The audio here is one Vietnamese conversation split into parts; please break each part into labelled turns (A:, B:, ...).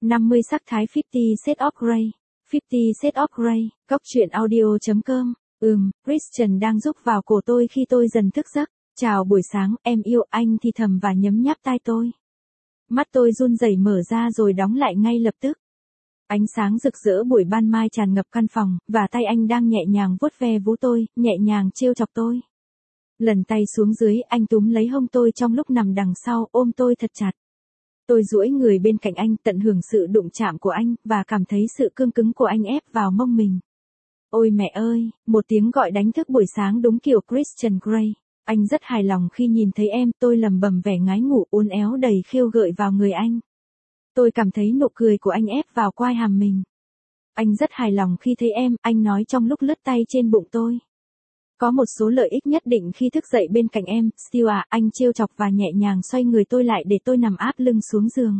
A: 50 sắc thái 50 Shades of Grey. 50 Shades of Grey, Cóc truyện audio.com. Christian đang rúc vào cổ tôi khi tôi dần thức giấc. Chào buổi sáng, em yêu, anh thì thầm và nhấm nháp tai tôi. Mắt tôi run rẩy mở ra rồi đóng lại ngay lập tức. Ánh sáng rực rỡ buổi ban mai tràn ngập căn phòng, và tay anh đang nhẹ nhàng vuốt ve vú tôi, nhẹ nhàng trêu chọc tôi. Lần tay xuống dưới, anh túm lấy hông tôi trong lúc nằm đằng sau, ôm tôi thật chặt. Tôi duỗi người bên cạnh anh, tận hưởng sự đụng chạm của anh, và cảm thấy sự cương cứng của anh ép vào mông mình. Ôi mẹ ơi, một tiếng gọi đánh thức buổi sáng đúng kiểu Christian Grey. Anh rất hài lòng khi nhìn thấy em, tôi lẩm bẩm vẻ ngái ngủ uốn éo đầy khêu gợi vào người anh. Tôi cảm thấy nụ cười của anh ép vào quai hàm mình. Anh rất hài lòng khi thấy em, anh nói trong lúc lướt tay trên bụng tôi. Có một số lợi ích nhất định khi thức dậy bên cạnh em, Steele à, anh trêu chọc và nhẹ nhàng xoay người tôi lại để tôi nằm áp lưng xuống giường.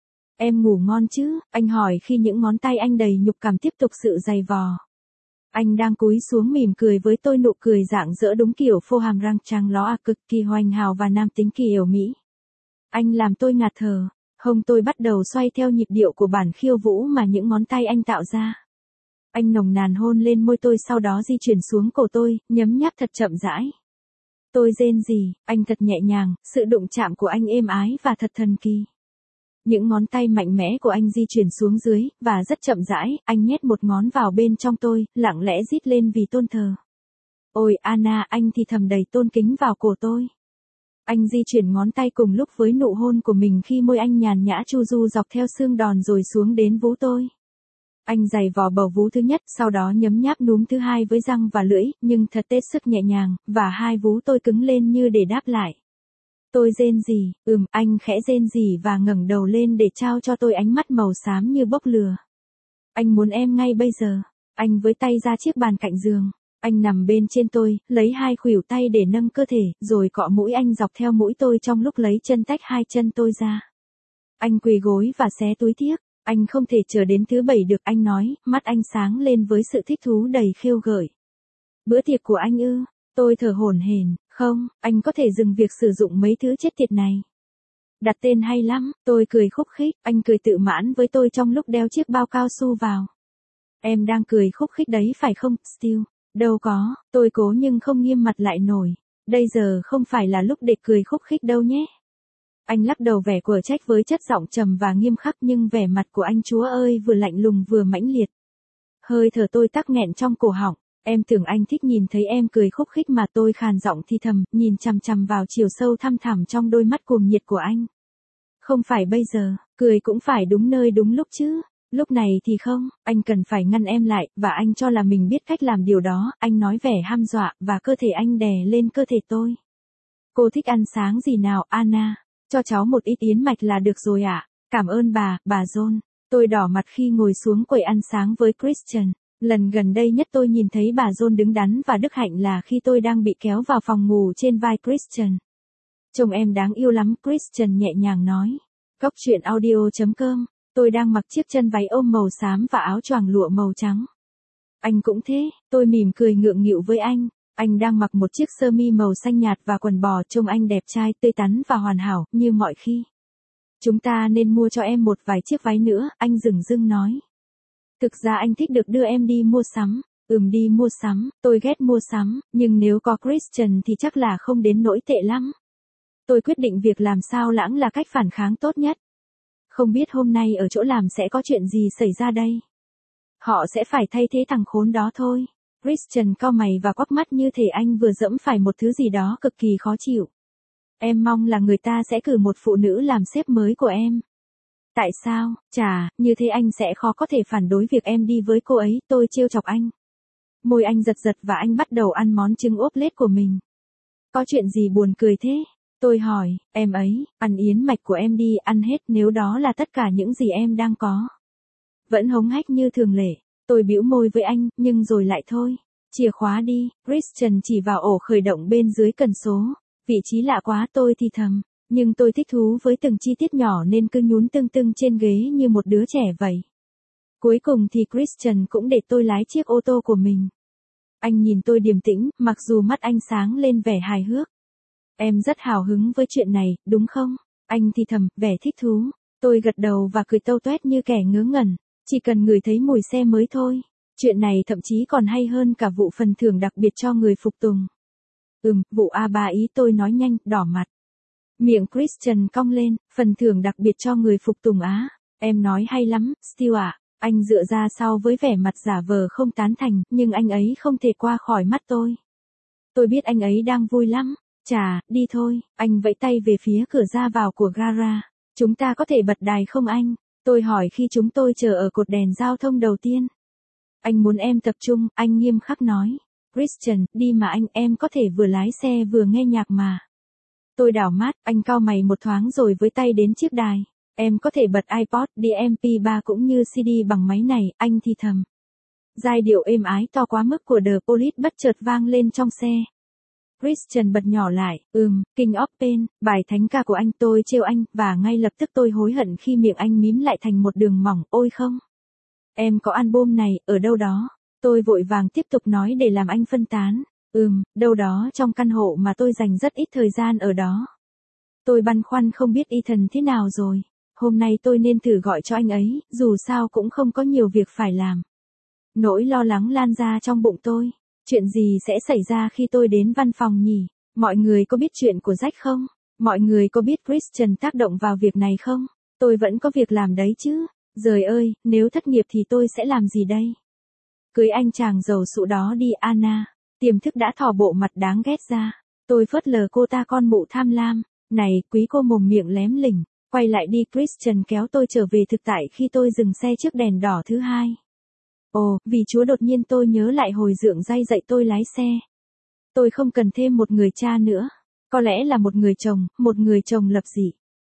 A: Em ngủ ngon chứ, anh hỏi khi những ngón tay anh đầy nhục cảm tiếp tục sự giày vò. Anh đang cúi xuống mỉm cười với tôi, nụ cười rạng rỡ đúng kiểu phô hàm răng trắng ló cực kỳ hoành hào và nam tính kỳ yểu mỹ. Anh làm tôi ngạt thở, hông tôi bắt đầu xoay theo nhịp điệu của bản khiêu vũ mà những ngón tay anh tạo ra. Anh nồng nàn hôn lên môi tôi, sau đó di chuyển xuống cổ tôi, nhấm nháp thật chậm rãi. Tôi rên rỉ, anh thật nhẹ nhàng, sự đụng chạm của anh êm ái và thật thần kỳ. Những ngón tay mạnh mẽ của anh di chuyển xuống dưới, và rất chậm rãi, anh nhét một ngón vào bên trong tôi, lặng lẽ rít lên vì tôn thờ. Ôi Anna, anh thì thầm đầy tôn kính vào cổ tôi. Anh di chuyển ngón tay cùng lúc với nụ hôn của mình khi môi anh nhàn nhã chu du dọc theo xương đòn rồi xuống đến vú tôi. Anh giày vò bầu vú thứ nhất, sau đó nhấm nháp núm thứ hai với răng và lưỡi, nhưng thật tết sức nhẹ nhàng, và hai vú tôi cứng lên như để đáp lại. Tôi rên rỉ, anh khẽ rên rỉ và ngẩng đầu lên để trao cho tôi ánh mắt màu xám như bốc lửa. Anh muốn em ngay bây giờ. Anh với tay ra chiếc bàn cạnh giường. Anh nằm bên trên tôi, lấy hai khuỷu tay để nâng cơ thể, rồi cọ mũi anh dọc theo mũi tôi trong lúc lấy chân tách hai chân tôi ra. Anh quỳ gối và xé túi thiếc. Anh không thể chờ đến thứ bảy được, anh nói, mắt anh sáng lên với sự thích thú đầy khêu gợi. Bữa tiệc của anh ư? Tôi thở hổn hển, không, anh có thể dừng việc sử dụng mấy thứ chết tiệt này. Đặt tên hay lắm, tôi cười khúc khích, anh cười tự mãn với tôi trong lúc đeo chiếc bao cao su vào. Em đang cười khúc khích đấy phải không, Steele? Đâu có, tôi cố nhưng không nghiêm mặt lại nổi. Đây giờ không phải là lúc để cười khúc khích đâu nhé. Anh lắc đầu vẻ quở trách với chất giọng trầm và nghiêm khắc, nhưng vẻ mặt của anh Chúa ơi vừa lạnh lùng vừa mãnh liệt. Hơi thở tôi tắc nghẹn trong cổ họng. Em tưởng anh thích nhìn thấy em cười khúc khích mà, tôi khàn giọng thì thầm, nhìn chằm chằm vào chiều sâu thăm thẳm trong đôi mắt cuồng nhiệt của anh. Không phải bây giờ, cười cũng phải đúng nơi đúng lúc chứ. Lúc này thì không, anh cần phải ngăn em lại, và anh cho là mình biết cách làm điều đó, anh nói vẻ hăm dọa, và cơ thể anh đè lên cơ thể tôi. Cô thích ăn sáng gì nào, Anna? Cho cháu một ít yến mạch là được rồi ạ. Cảm ơn bà John. Tôi đỏ mặt khi ngồi xuống quầy ăn sáng với Christian. Lần gần đây nhất tôi nhìn thấy bà John đứng đắn và đức hạnh là khi tôi đang bị kéo vào phòng ngủ trên vai Christian. Trông em đáng yêu lắm, Christian nhẹ nhàng nói. Cóc truyện audio.com. Tôi đang mặc chiếc chân váy ôm màu xám và áo choàng lụa màu trắng. Anh cũng thế, tôi mỉm cười ngượng nghịu với anh. Anh đang mặc một chiếc sơ mi màu xanh nhạt và quần bò, trông anh đẹp trai, tươi tắn và hoàn hảo, như mọi khi. Chúng ta nên mua cho em một vài chiếc váy nữa, anh dửng dưng nói. Thực ra anh thích được đưa em đi mua sắm. Đi mua sắm, tôi ghét mua sắm, nhưng nếu có Christian thì chắc là không đến nỗi tệ lắm. Tôi quyết định việc làm sao lãng là cách phản kháng tốt nhất. Không biết hôm nay ở chỗ làm sẽ có chuyện gì xảy ra đây. Họ sẽ phải thay thế thằng khốn đó thôi. Christian cau mày và quắc mắt như thể anh vừa dẫm phải một thứ gì đó cực kỳ khó chịu. Em mong là người ta sẽ cử một phụ nữ làm sếp mới của em. Tại sao? Chà, như thế anh sẽ khó có thể phản đối việc em đi với cô ấy, tôi trêu chọc anh. Môi anh giật giật và anh bắt đầu ăn món trứng ốp lết của mình. Có chuyện gì buồn cười thế? Tôi hỏi, em ấy, ăn yến mạch của em đi, ăn hết nếu đó là tất cả những gì em đang có. Vẫn hống hách như thường lệ. Tôi bĩu môi với anh, nhưng rồi lại thôi. Chìa khóa đi, Christian chỉ vào ổ khởi động bên dưới cần số. Vị trí lạ quá, tôi thì thầm. Nhưng tôi thích thú với từng chi tiết nhỏ nên cứ nhún tưng tưng trên ghế như một đứa trẻ vậy. Cuối cùng thì Christian cũng để tôi lái chiếc ô tô của mình. Anh nhìn tôi điềm tĩnh, mặc dù mắt anh sáng lên vẻ hài hước. Em rất hào hứng với chuyện này, đúng không? Anh thì thầm, vẻ thích thú. Tôi gật đầu và cười tâu toét như kẻ ngớ ngẩn. Chỉ cần ngửi thấy mùi xe mới thôi. Chuyện này thậm chí còn hay hơn cả vụ phần thưởng đặc biệt cho người phục tùng. Vụ A3 ý, tôi nói nhanh, đỏ mặt. Miệng Christian cong lên, phần thưởng đặc biệt cho người phục tùng á. Em nói hay lắm, Steele ạ. Anh dựa ra sau với vẻ mặt giả vờ không tán thành, nhưng anh ấy không thể qua khỏi mắt tôi. Tôi biết anh ấy đang vui lắm. Chà, đi thôi, anh vẫy tay về phía cửa ra vào của gara. Chúng ta có thể bật đài không anh? Tôi hỏi khi chúng tôi chờ ở cột đèn giao thông đầu tiên. Anh muốn em tập trung, anh nghiêm khắc nói. Christian, đi mà anh, em có thể vừa lái xe vừa nghe nhạc mà. Tôi đảo mắt, anh cau mày một thoáng rồi với tay đến chiếc đài. Em có thể bật iPod, đi MP3 cũng như CD bằng máy này, anh thì thầm. Giai điệu êm ái to quá mức của The Police bất chợt vang lên trong xe. Christian bật nhỏ lại, King of Pain, bài thánh ca của anh. Tôi trêu anh, và ngay lập tức tôi hối hận khi miệng anh mím lại thành một đường mỏng. Ôi không. Em có album này, ở đâu đó. Tôi vội vàng tiếp tục nói để làm anh phân tán. Đâu đó trong căn hộ mà tôi dành rất ít thời gian ở đó. Tôi băn khoăn không biết Ethan thế nào rồi. Hôm nay tôi nên thử gọi cho anh ấy, dù sao cũng không có nhiều việc phải làm. Nỗi lo lắng lan ra trong bụng tôi. Chuyện gì sẽ xảy ra khi tôi đến văn phòng nhỉ? Mọi người có biết chuyện của Jack không? Mọi người có biết Christian tác động vào việc này không? Tôi vẫn có việc làm đấy chứ. Giời ơi, nếu thất nghiệp thì tôi sẽ làm gì đây? Cưới anh chàng giàu sụ đó đi Anna. Tiềm thức đã thò bộ mặt đáng ghét ra. Tôi phớt lờ cô ta con mụ tham lam. Này, quý cô mồm miệng lém lỉnh. Quay lại đi, Christian kéo tôi trở về thực tại khi tôi dừng xe trước đèn đỏ thứ hai. Ồ, vì Chúa, đột nhiên tôi nhớ lại hồi dượng dạy tôi lái xe. Tôi không cần thêm một người cha nữa. Có lẽ là một người chồng lập dị.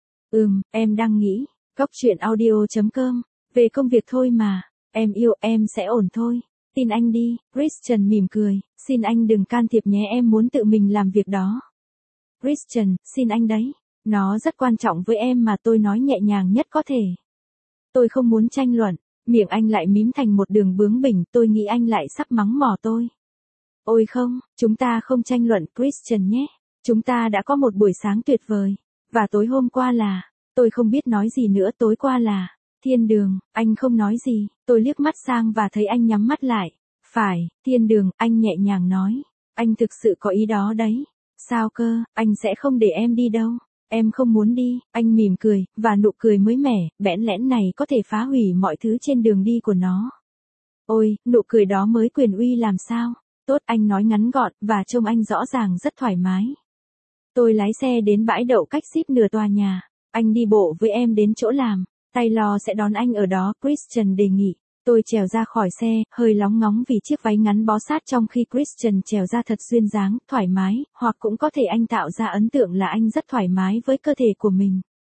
A: Em đang nghĩ. Góc chuyện audio.com. Về công việc thôi mà. Em yêu, em sẽ ổn thôi. Tin anh đi. Christian mỉm cười. Xin anh đừng can thiệp nhé, em muốn tự mình làm việc đó. Christian, xin anh đấy. Nó rất quan trọng với em mà, tôi nói nhẹ nhàng nhất có thể. Tôi không muốn tranh luận. Miệng anh lại mím thành một đường bướng bỉnh, tôi nghĩ anh lại sắp mắng mỏ tôi. Ôi không, chúng ta không tranh luận, Christian nhé. Chúng ta đã có một buổi sáng tuyệt vời. Và tối hôm qua là, tôi không biết nói gì nữa, tối qua là, thiên đường. Anh không nói gì, tôi liếc mắt sang và thấy anh nhắm mắt lại. Phải, thiên đường, anh nhẹ nhàng nói. Anh thực sự có ý đó đấy. Sao cơ, anh sẽ không để em đi đâu. Em không muốn đi, anh mỉm cười, và nụ cười mới mẻ, bẽn lẽn này có thể phá hủy mọi thứ trên đường đi của nó. Ôi, nụ cười đó mới quyền uy làm sao. Tốt, anh nói ngắn gọn, và trông anh rõ ràng rất thoải mái. Tôi lái xe đến bãi đậu cách ship nửa tòa nhà. Anh đi bộ với em đến chỗ làm. Taylor sẽ đón anh ở đó, Christian đề nghị. Tôi trèo ra khỏi xe, hơi lóng ngóng vì chiếc váy ngắn bó sát trong khi Christian trèo ra thật duyên dáng, thoải mái, hoặc cũng có thể anh tạo ra ấn tượng là anh rất thoải mái với cơ thể của mình.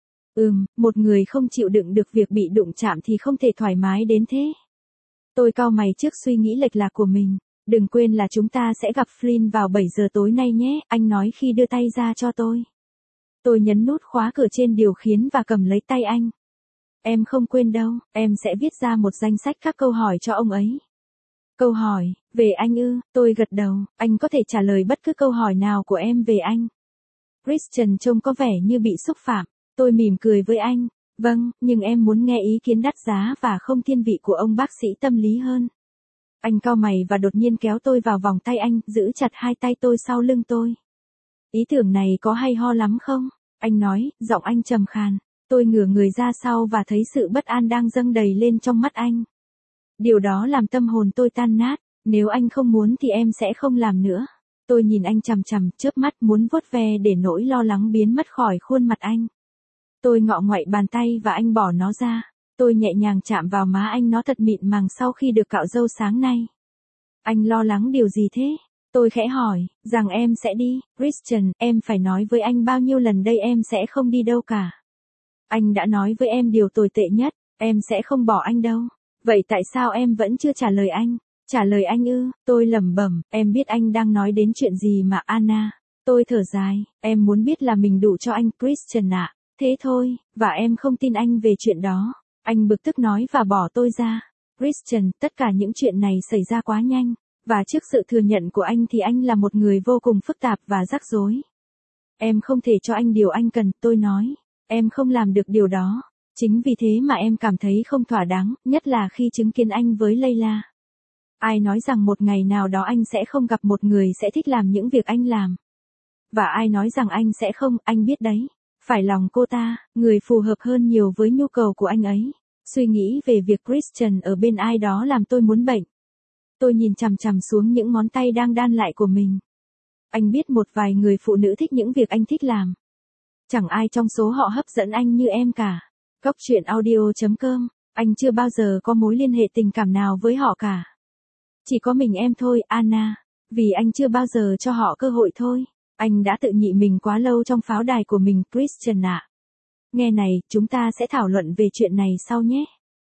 A: Một người không chịu đựng được việc bị đụng chạm thì không thể thoải mái đến thế. Tôi cau mày trước suy nghĩ lệch lạc của mình. Đừng quên là chúng ta sẽ gặp Flynn vào 7 giờ tối nay nhé, anh nói khi đưa tay ra cho tôi. Tôi nhấn nút khóa cửa trên điều khiển và cầm lấy tay anh. Em không quên đâu, em sẽ viết ra một danh sách các câu hỏi cho ông ấy. Câu hỏi, về anh ư? Tôi gật đầu, anh có thể trả lời bất cứ câu hỏi nào của em về anh. Christian trông có vẻ như bị xúc phạm. Tôi mỉm cười với anh. Vâng, nhưng em muốn nghe ý kiến đắt giá và không thiên vị của ông bác sĩ tâm lý hơn. Anh cau mày và đột nhiên kéo tôi vào vòng tay anh, giữ chặt hai tay tôi sau lưng tôi. Ý tưởng này có hay ho lắm không? Anh nói, giọng anh trầm khàn. Tôi ngửa người ra sau và thấy sự bất an đang dâng đầy lên trong mắt anh. Điều đó làm tâm hồn tôi tan nát. Nếu anh không muốn thì em sẽ không làm nữa. Tôi nhìn anh chằm chằm, chớp mắt muốn vuốt ve để nỗi lo lắng biến mất khỏi khuôn mặt anh. Tôi ngọ ngoại bàn tay và anh bỏ nó ra. Tôi nhẹ nhàng chạm vào má anh, nó thật mịn màng sau khi được cạo râu sáng nay. Anh lo lắng điều gì thế? Tôi khẽ hỏi, rằng em sẽ đi. Christian, em phải nói với anh bao nhiêu lần đây, em sẽ không đi đâu cả. Anh đã nói với em điều tồi tệ nhất, em sẽ không bỏ anh đâu. Vậy tại sao em vẫn chưa trả lời anh? Trả lời anh ư? Tôi lẩm bẩm, em biết anh đang nói đến chuyện gì mà Anna. Tôi thở dài, em muốn biết là mình đủ cho anh, Christian ạ. Thế thôi, và em không tin anh về chuyện đó. Anh bực tức nói và bỏ tôi ra. Christian, tất cả những chuyện này xảy ra quá nhanh. Và trước sự thừa nhận của anh thì anh là một người vô cùng phức tạp và rắc rối. Em không thể cho anh điều anh cần, tôi nói. Em không làm được điều đó. Chính vì thế mà em cảm thấy không thỏa đáng, nhất là khi chứng kiến anh với Layla. Ai nói rằng một ngày nào đó anh sẽ không gặp một người sẽ thích làm những việc anh làm. Và ai nói rằng anh sẽ không, anh biết đấy. Phải lòng cô ta, người phù hợp hơn nhiều với nhu cầu của anh ấy. Suy nghĩ về việc Christian ở bên ai đó làm tôi muốn bệnh. Tôi nhìn chằm chằm xuống những ngón tay đang đan lại của mình. Anh biết một vài người phụ nữ thích những việc anh thích làm. Chẳng ai trong số họ hấp dẫn anh như em cả. Góc truyện audio.com, anh chưa bao giờ có mối liên hệ tình cảm nào với họ cả. Chỉ có mình em thôi, Anna. Vì anh chưa bao giờ cho họ cơ hội thôi. Anh đã tự nhị mình quá lâu trong pháo đài của mình, Christian ạ. Nghe này, chúng ta sẽ thảo luận về chuyện này sau nhé.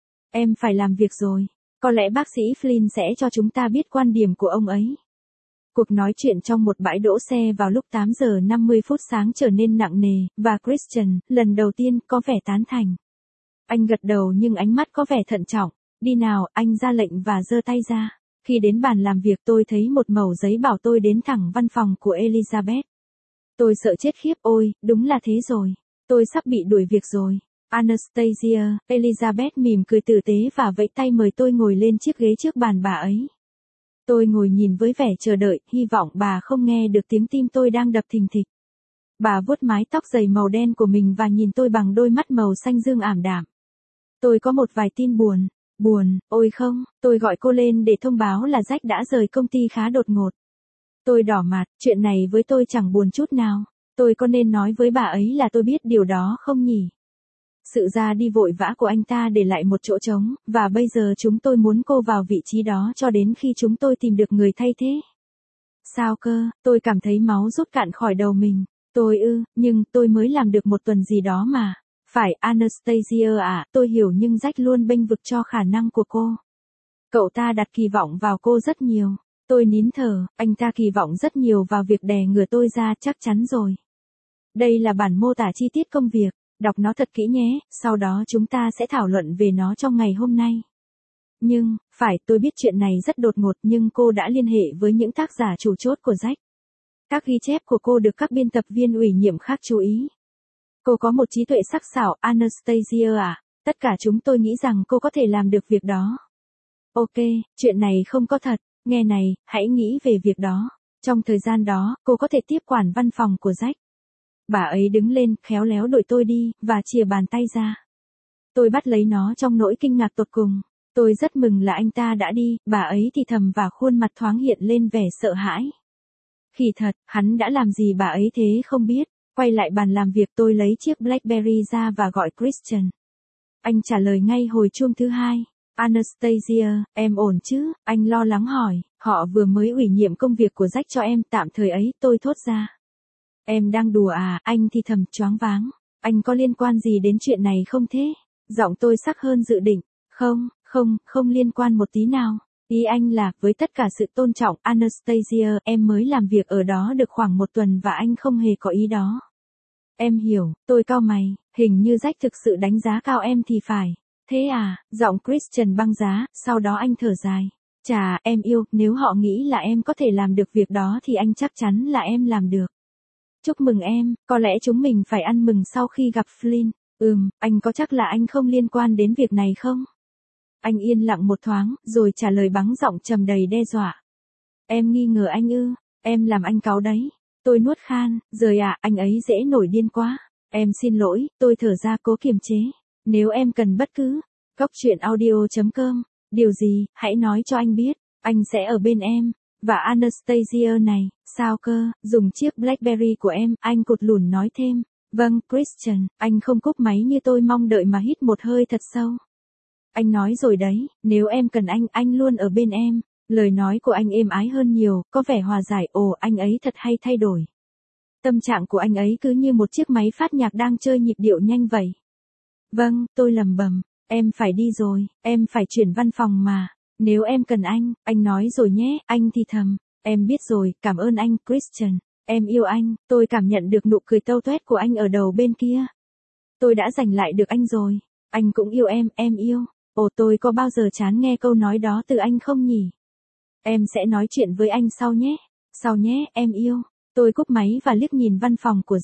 A: Em phải làm việc rồi. Có lẽ bác sĩ Flynn sẽ cho chúng ta biết quan điểm của ông ấy. Cuộc nói chuyện trong một bãi đỗ xe vào lúc 8 giờ 50 phút sáng trở nên nặng nề, và Christian, lần đầu tiên, có vẻ tán thành. Anh gật đầu nhưng ánh mắt có vẻ thận trọng. Đi nào, anh ra lệnh và giơ tay ra. Khi đến bàn làm việc tôi thấy một mẩu giấy bảo tôi đến thẳng văn phòng của Elizabeth. Tôi sợ chết khiếp, ôi, đúng là thế rồi. Tôi sắp bị đuổi việc rồi. Anastasia, Elizabeth mỉm cười tử tế và vẫy tay mời tôi ngồi lên chiếc ghế trước bàn bà ấy. Tôi ngồi nhìn với vẻ chờ đợi, hy vọng bà không nghe được tiếng tim tôi đang đập thình thịch. Bà vuốt mái tóc dày màu đen của mình và nhìn tôi bằng đôi mắt màu xanh dương ảm đạm. Tôi có một vài tin buồn. Buồn, ôi không, tôi gọi cô lên để thông báo là Jack đã rời công ty khá đột ngột. Tôi đỏ mặt, chuyện này với tôi chẳng buồn chút nào. Tôi có nên nói với bà ấy là tôi biết điều đó không nhỉ? Sự ra đi vội vã của anh ta để lại một chỗ trống, và bây giờ chúng tôi muốn cô vào vị trí đó cho đến khi chúng tôi tìm được người thay thế. Sao cơ, tôi cảm thấy máu rút cạn khỏi đầu mình. Nhưng tôi mới làm được một tuần gì đó mà. Phải Anastasia à, tôi hiểu nhưng Jack luôn bênh vực cho khả năng của cô. Cậu ta đặt kỳ vọng vào cô rất nhiều. Tôi nín thở, anh ta kỳ vọng rất nhiều vào việc đè ngửa tôi ra, chắc chắn rồi. Đây là bản mô tả chi tiết công việc, đọc nó thật kỹ nhé, sau đó chúng ta sẽ thảo luận về nó trong ngày hôm nay. Tôi biết chuyện này rất đột ngột nhưng cô đã liên hệ với những tác giả chủ chốt của Jack. Các ghi chép của cô được các biên tập viên ủy nhiệm khác chú ý. Cô có một trí tuệ sắc sảo, Anastasia à, tất cả chúng tôi nghĩ rằng cô có thể làm được việc đó. Ok, chuyện này không có thật, nghe này, hãy nghĩ về việc đó. Trong thời gian đó, cô có thể tiếp quản văn phòng của Jack. Bà ấy đứng lên, khéo léo đuổi tôi đi, và chìa bàn tay ra. Tôi bắt lấy nó trong nỗi kinh ngạc tột cùng. Tôi rất mừng là anh ta đã đi, bà ấy thì thầm và khuôn mặt thoáng hiện lên vẻ sợ hãi. Kỳ thật, hắn đã làm gì bà ấy thế không biết. Quay lại bàn làm việc tôi lấy chiếc Blackberry ra và gọi Christian. Anh trả lời ngay hồi chuông thứ hai. Anastasia, em ổn chứ? Anh lo lắng hỏi. Họ vừa mới ủy nhiệm công việc của Jack cho em tạm thời ấy, tôi thốt ra. Em đang đùa à? Anh thì thầm choáng váng. Anh có liên quan gì đến chuyện này không thế? Giọng tôi sắc hơn dự định. Không liên quan một tí nào. Ý anh là, với tất cả sự tôn trọng, Anastasia, em mới làm việc ở đó được khoảng một tuần và anh không hề có ý đó. Em hiểu, tôi cau mày, hình như Jack thực sự đánh giá cao em thì phải. Thế à, giọng Christian băng giá, sau đó anh thở dài. Chà, em yêu, nếu họ nghĩ là em có thể làm được việc đó thì anh chắc chắn là em làm được. Chúc mừng em, có lẽ chúng mình phải ăn mừng sau khi gặp Flynn. Anh có chắc là anh không liên quan đến việc này không? Anh yên lặng một thoáng, rồi trả lời bằng giọng trầm đầy đe dọa. Em nghi ngờ anh ư? Em làm anh cáu đấy. Tôi nuốt khan, rời ạ, anh ấy dễ nổi điên quá. Em xin lỗi, tôi thở ra cố kiềm chế. Nếu em cần bất cứ, góc truyện audio.com, điều gì, hãy nói cho anh biết, anh sẽ ở bên em. Và Anastasia này, sao cơ, dùng chiếc Blackberry của em, anh cụt lủn nói thêm. Vâng, Christian, anh không cúp máy như tôi mong đợi mà hít một hơi thật sâu. Anh nói rồi đấy, nếu em cần anh luôn ở bên em. Lời nói của anh êm ái hơn nhiều, có vẻ hòa giải. Ồ, anh ấy thật hay thay đổi. Tâm trạng của anh ấy cứ như một chiếc máy phát nhạc đang chơi nhịp điệu nhanh vậy. Vâng, tôi lẩm bẩm, em phải đi rồi, em phải chuyển văn phòng mà. Nếu em cần anh nói rồi nhé, anh thì thầm. Em biết rồi, cảm ơn anh, Christian. Em yêu anh, tôi cảm nhận được nụ cười tâu tuét của anh ở đầu bên kia. Tôi đã giành lại được anh rồi. Anh cũng yêu em yêu. Ồ, tôi có bao giờ chán nghe câu nói đó từ anh không nhỉ? Em sẽ nói chuyện với anh sau nhé. Sau nhé, em yêu. Tôi cúp máy và liếc nhìn văn phòng của Jack.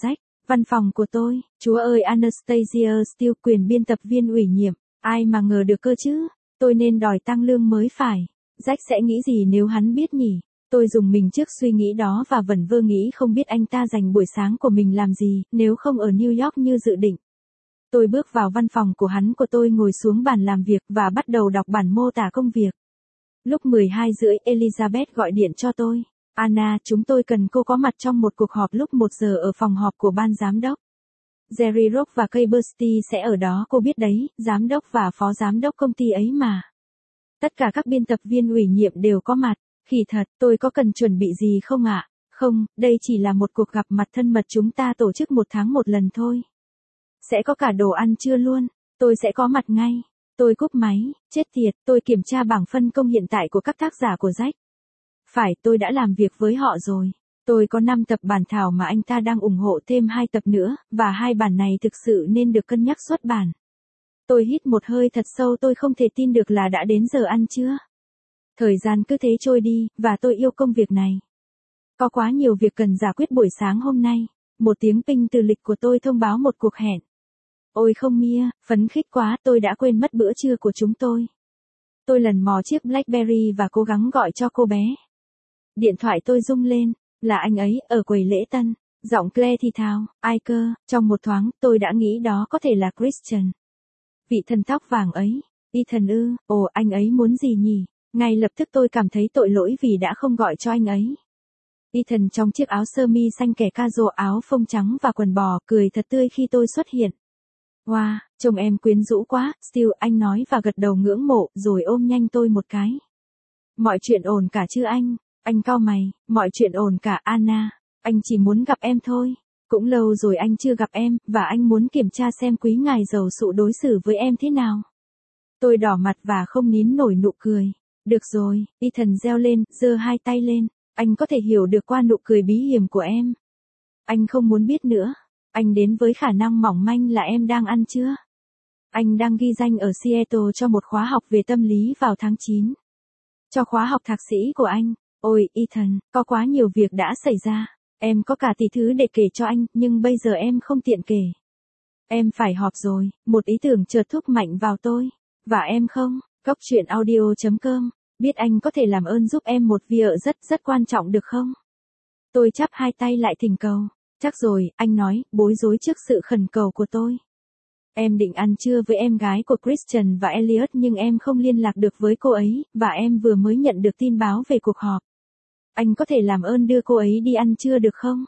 A: Văn phòng của tôi, chúa ơi Anastasia Steele, quyền biên tập viên ủy nhiệm, ai mà ngờ được cơ chứ, tôi nên đòi tăng lương mới phải. Jack sẽ nghĩ gì nếu hắn biết nhỉ? Tôi dùng mình trước suy nghĩ đó và vẩn vơ nghĩ không biết anh ta dành buổi sáng của mình làm gì, nếu không ở New York như dự định. Tôi bước vào văn phòng của hắn, tôi ngồi xuống bàn làm việc và bắt đầu đọc bản mô tả công việc. Lúc 12 rưỡi Elizabeth gọi điện cho tôi. Anna, chúng tôi cần cô có mặt trong một cuộc họp lúc 1 giờ ở phòng họp của ban giám đốc. Jerry Rock và Kay Bursty sẽ ở đó, cô biết đấy, giám đốc và phó giám đốc công ty ấy mà. Tất cả các biên tập viên ủy nhiệm đều có mặt. Khỉ thật, tôi có cần chuẩn bị gì không ạ? Không, đây chỉ là một cuộc gặp mặt thân mật, chúng ta tổ chức 1 tháng 1 lần thôi. Sẽ có cả đồ ăn trưa luôn, tôi sẽ có mặt ngay. Tôi cúp máy, chết tiệt, tôi kiểm tra bảng phân công hiện tại của các tác giả của Jack. Phải, tôi đã làm việc với họ rồi. Tôi có 5 tập bản thảo mà anh ta đang ủng hộ thêm 2 tập nữa, và 2 bản này thực sự nên được cân nhắc xuất bản. Tôi hít một hơi thật sâu, tôi không thể tin được là đã đến giờ ăn trưa. Thời gian cứ thế trôi đi, và tôi yêu công việc này. Có quá nhiều việc cần giải quyết buổi sáng hôm nay. Một tiếng ping từ lịch của tôi thông báo một cuộc hẹn. Ôi không Mia, phấn khích quá, tôi đã quên mất bữa trưa của chúng tôi. Tôi lần mò chiếc BlackBerry và cố gắng gọi cho cô bé. Điện thoại tôi rung lên, là anh ấy, ở quầy lễ tân. Giọng Claire thì thào, ai cơ, trong một thoáng, tôi đã nghĩ đó có thể là Christian. Vị thần tóc vàng ấy, Ethan ư, ồ anh ấy muốn gì nhỉ? Ngay lập tức tôi cảm thấy tội lỗi vì đã không gọi cho anh ấy. Ethan trong chiếc áo sơ mi xanh kẻ casual, áo phông trắng và quần bò, cười thật tươi khi tôi xuất hiện. Wow, trông em quyến rũ quá, Steele, anh nói và gật đầu ngưỡng mộ, rồi ôm nhanh tôi một cái. Mọi chuyện ổn cả chứ anh? Anh cau mày, mọi chuyện ổn cả Anna, anh chỉ muốn gặp em thôi. Cũng lâu rồi anh chưa gặp em, và anh muốn kiểm tra xem quý ngài giàu sụ đối xử với em thế nào. Tôi đỏ mặt và không nín nổi nụ cười. Được rồi, Ethan reo lên, giơ 2 tay lên. Anh có thể hiểu được qua nụ cười bí hiểm của em. Anh không muốn biết nữa. Anh đến với khả năng mỏng manh là em đang ăn chưa? Anh đang ghi danh ở Seattle cho một khóa học về tâm lý vào tháng 9. Cho khóa học thạc sĩ của anh. Ôi, Ethan, có quá nhiều việc đã xảy ra. Em có cả tỷ thứ để kể cho anh, nhưng bây giờ em không tiện kể. Em phải họp rồi, một ý tưởng chợt thúc mạnh vào tôi. Và em không, Góc Chuyện Audio.com, biết anh có thể làm ơn giúp em một việc rất quan trọng được không? Tôi chắp 2 tay lại thỉnh cầu. Chắc rồi, anh nói, bối rối trước sự khẩn cầu của tôi. Em định ăn trưa với em gái của Christian và Elliot nhưng em không liên lạc được với cô ấy, và em vừa mới nhận được tin báo về cuộc họp. Anh có thể làm ơn đưa cô ấy đi ăn trưa được không?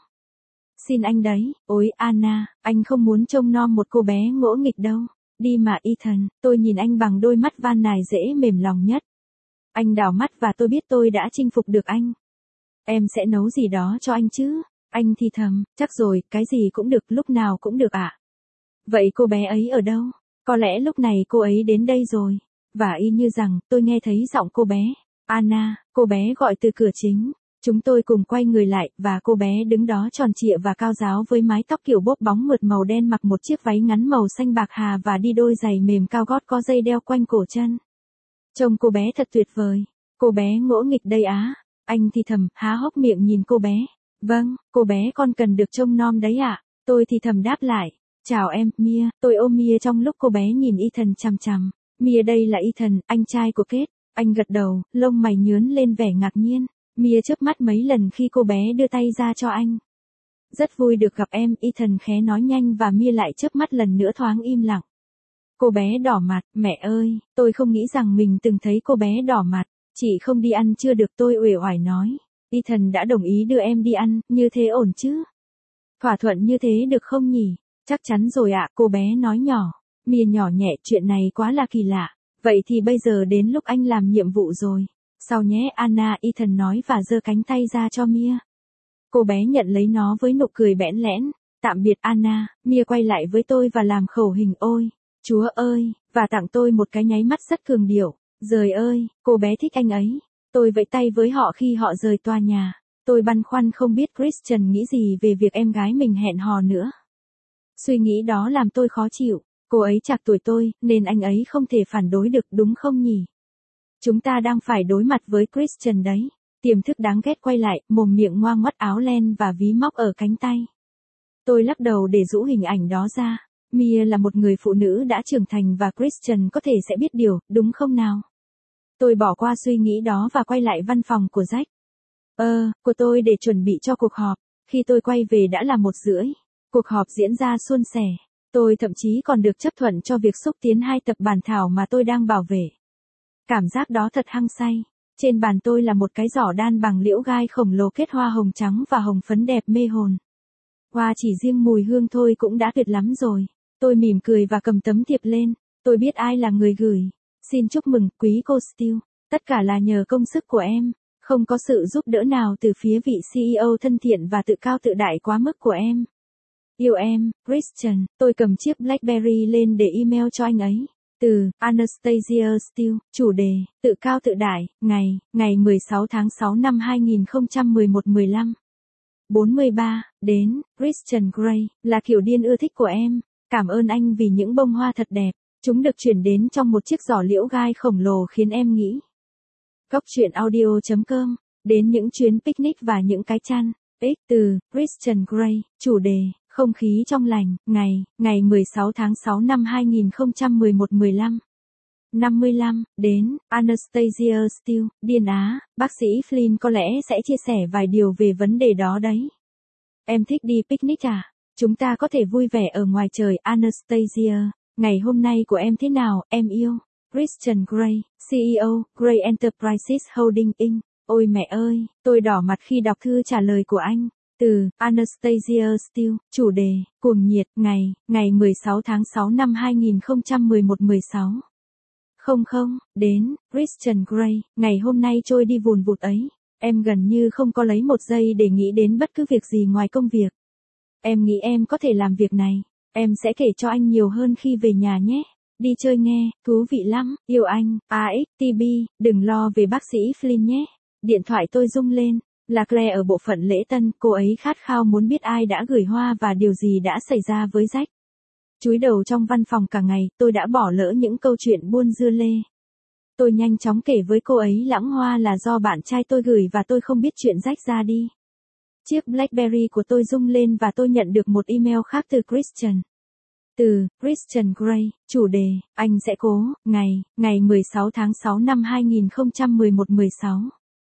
A: Xin anh đấy, ôi Anna, anh không muốn trông nom một cô bé ngỗ nghịch đâu. Đi mà Ethan, tôi nhìn anh bằng đôi mắt van nài dễ mềm lòng nhất. Anh đảo mắt và tôi biết tôi đã chinh phục được anh. Em sẽ nấu gì đó cho anh chứ? Anh thì thầm, chắc rồi, cái gì cũng được, lúc nào cũng được ạ. Vậy cô bé ấy ở đâu? Có lẽ lúc này cô ấy đến đây rồi. Và y như rằng, tôi nghe thấy giọng cô bé. Anna, cô bé gọi từ cửa chính. Chúng tôi cùng quay người lại, và cô bé đứng đó tròn trịa và cao ráo với mái tóc kiểu bốp bóng mượt màu đen, mặc một chiếc váy ngắn màu xanh bạc hà và đi đôi giày mềm cao gót có dây đeo quanh cổ chân. Trông cô bé thật tuyệt vời. Cô bé ngỗ nghịch đây á. Anh thì thầm, há hốc miệng nhìn cô bé. Vâng, cô bé con cần được trông nom đấy ạ. Tôi thì thầm đáp lại. Chào em, Mia. Tôi ôm Mia trong lúc cô bé nhìn Ethan chằm chằm. Mia, đây là Ethan, anh trai của Kate. Anh gật đầu, lông mày nhướn lên vẻ ngạc nhiên. Mia chớp mắt mấy lần khi cô bé đưa tay ra cho anh. Rất vui được gặp em, Ethan khẽ nói nhanh và Mia lại chớp mắt lần nữa, thoáng im lặng. Cô bé đỏ mặt, mẹ ơi, tôi không nghĩ rằng mình từng thấy cô bé đỏ mặt. Chị không đi ăn chưa được, tôi uể oải nói. Ethan đã đồng ý đưa em đi ăn, như thế ổn chứ? Thỏa thuận như thế được không nhỉ? Chắc chắn rồi ạ, cô bé nói nhỏ. Mia nhỏ nhẹ, chuyện này quá là kỳ lạ. Vậy thì bây giờ đến lúc anh làm nhiệm vụ rồi. Sau nhé Anna, Ethan nói và giơ cánh tay ra cho Mia. Cô bé nhận lấy nó với nụ cười bẽn lẽn. Tạm biệt Anna, Mia quay lại với tôi và làm khẩu hình ôi, Chúa ơi, và tặng tôi một cái nháy mắt rất cường điệu. Giời ơi, cô bé thích anh ấy. Tôi vẫy tay với họ khi họ rời tòa nhà. Tôi băn khoăn không biết Christian nghĩ gì về việc em gái mình hẹn hò nữa. Suy nghĩ đó làm tôi khó chịu. Cô ấy trạc tuổi tôi, nên anh ấy không thể phản đối được, đúng không nhỉ? Chúng ta đang phải đối mặt với Christian đấy. Tiềm thức đáng ghét quay lại, mồm miệng ngoang ngoắt, áo len và ví móc ở cánh tay. Tôi lắc đầu để rũ hình ảnh đó ra. Mia là một người phụ nữ đã trưởng thành và Christian có thể sẽ biết điều, đúng không nào? Tôi bỏ qua suy nghĩ đó và quay lại văn phòng của Jack. Của tôi để chuẩn bị cho cuộc họp. Khi tôi quay về đã là 1:30. Cuộc họp diễn ra suôn sẻ. Tôi thậm chí còn được chấp thuận cho việc xúc tiến 2 tập bản thảo mà tôi đang bảo vệ. Cảm giác đó thật hăng say. Trên bàn tôi là một cái giỏ đan bằng liễu gai khổng lồ kết hoa hồng trắng và hồng phấn đẹp mê hồn. Hoa chỉ riêng mùi hương thôi cũng đã tuyệt lắm rồi. Tôi mỉm cười và cầm tấm thiệp lên. Tôi biết ai là người gửi. Xin chúc mừng, quý cô Steele. Tất cả là nhờ công sức của em. Không có sự giúp đỡ nào từ phía vị CEO thân thiện và tự cao tự đại quá mức của em. Yêu em, Christian. Tôi cầm chiếc BlackBerry lên để email cho anh ấy. Từ Anastasia Steele, chủ đề, tự cao tự đại, ngày 16 tháng 6 năm 2011-15. 43, đến, Christian Grey, là kiểu điên ưa thích của em. Cảm ơn anh vì những bông hoa thật đẹp. Chúng được chuyển đến trong một chiếc giỏ liễu gai khổng lồ khiến em nghĩ. Góc truyện audio.com, đến những chuyến picnic và những cái chăn. Từ Christian Grey, chủ đề, không khí trong lành, ngày 16 tháng 6 năm 2011-15. 55, đến, Anastasia Steele, điên á, bác sĩ Flynn có lẽ sẽ chia sẻ vài điều về vấn đề đó đấy. Em thích đi picnic à? Chúng ta có thể vui vẻ ở ngoài trời. Anastasia, ngày hôm nay của em thế nào, em yêu? Christian Grey, CEO, Grey Enterprises Holding Inc. Ôi mẹ ơi, tôi đỏ mặt khi đọc thư trả lời của anh. Từ Anastasia Steele, chủ đề, cuồng nhiệt, ngày 16 tháng 6 năm 2011-16. 00, đến, Christian Grey, ngày hôm nay trôi đi vùn vụt ấy. Em gần như không có lấy một giây để nghĩ đến bất cứ việc gì ngoài công việc. Em nghĩ em có thể làm việc này. Em sẽ kể cho anh nhiều hơn khi về nhà nhé. Đi chơi nghe, thú vị lắm, yêu anh, AXTB, đừng lo về bác sĩ Flynn nhé. Điện thoại tôi rung lên, là Claire ở bộ phận lễ tân, cô ấy khát khao muốn biết ai đã gửi hoa và điều gì đã xảy ra với Jack. Chúi đầu trong văn phòng cả ngày, tôi đã bỏ lỡ những câu chuyện buôn dưa lê. Tôi nhanh chóng kể với cô ấy lãng hoa là do bạn trai tôi gửi và tôi không biết chuyện Jack ra đi. Chiếc BlackBerry của tôi rung lên và tôi nhận được một email khác từ Christian. Từ Christian Grey, chủ đề, anh sẽ cố, ngày 16 tháng 6 năm 2011-16.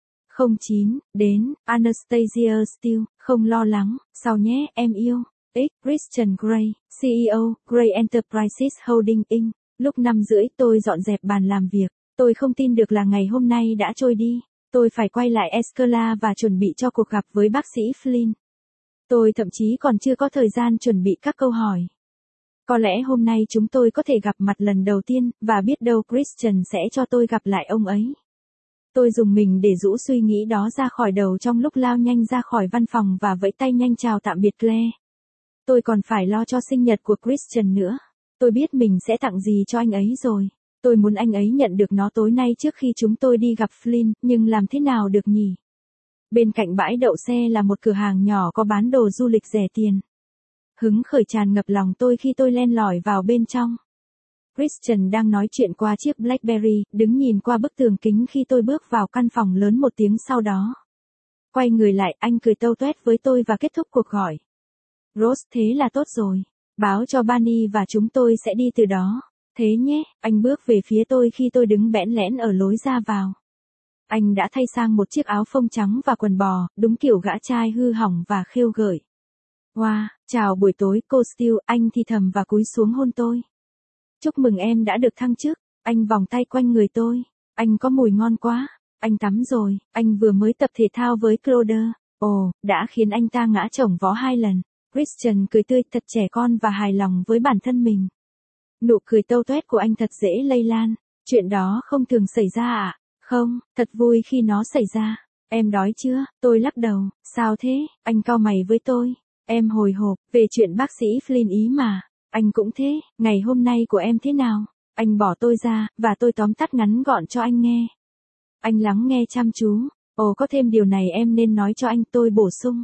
A: 09, đến, Anastasia Steele, không lo lắng, sao nhé, em yêu. Christian Grey, CEO, Grey Enterprises Holding Inc. Lúc 5:30 tôi dọn dẹp bàn làm việc. Tôi không tin được là ngày hôm nay đã trôi đi. Tôi phải quay lại Escala và chuẩn bị cho cuộc gặp với bác sĩ Flynn. Tôi thậm chí còn chưa có thời gian chuẩn bị các câu hỏi. Có lẽ hôm nay chúng tôi có thể gặp mặt lần đầu tiên, và biết đâu Christian sẽ cho tôi gặp lại ông ấy. Tôi dùng mình để rũ suy nghĩ đó ra khỏi đầu trong lúc lao nhanh ra khỏi văn phòng và vẫy tay nhanh chào tạm biệt Claire. Tôi còn phải lo cho sinh nhật của Christian nữa. Tôi biết mình sẽ tặng gì cho anh ấy rồi. Tôi muốn anh ấy nhận được nó tối nay trước khi chúng tôi đi gặp Flynn, nhưng làm thế nào được nhỉ? Bên cạnh bãi đậu xe là một cửa hàng nhỏ có bán đồ du lịch rẻ tiền. Hứng khởi tràn ngập lòng tôi khi tôi len lỏi vào bên trong. Christian đang nói chuyện qua chiếc BlackBerry, đứng nhìn qua bức tường kính khi tôi bước vào căn phòng lớn một tiếng sau đó. Quay người lại, anh cười tâu toét với tôi và kết thúc cuộc gọi. Rose, thế là tốt rồi. Báo cho Barney và chúng tôi sẽ đi từ đó. Thế nhé, anh bước về phía tôi khi tôi đứng bẽn lẽn ở lối ra vào. Anh đã thay sang một chiếc áo phông trắng và quần bò, đúng kiểu gã trai hư hỏng và khêu gợi. Wow, chào buổi tối, cô Steele, anh thì thầm và cúi xuống hôn tôi. Chúc mừng em đã được thăng chức. Anh vòng tay quanh người tôi. Anh có mùi ngon quá. Anh tắm rồi, anh vừa mới tập thể thao với Claude. Ồ, đã khiến anh ta ngã chồng vó 2 lần. Christian cười tươi, thật trẻ con và hài lòng với bản thân mình. Nụ cười tâu toét của anh thật dễ lây lan. Chuyện đó không thường xảy ra à? Không, thật vui khi nó xảy ra. Em đói chưa? Tôi lắc đầu. Sao thế? Anh cau mày với tôi. Em hồi hộp về chuyện bác sĩ Flynn ý mà. Anh cũng thế, ngày hôm nay của em thế nào? Anh bỏ tôi ra, và tôi tóm tắt ngắn gọn cho anh nghe. Anh lắng nghe chăm chú. Ồ, có thêm điều này em nên nói cho anh, tôi bổ sung.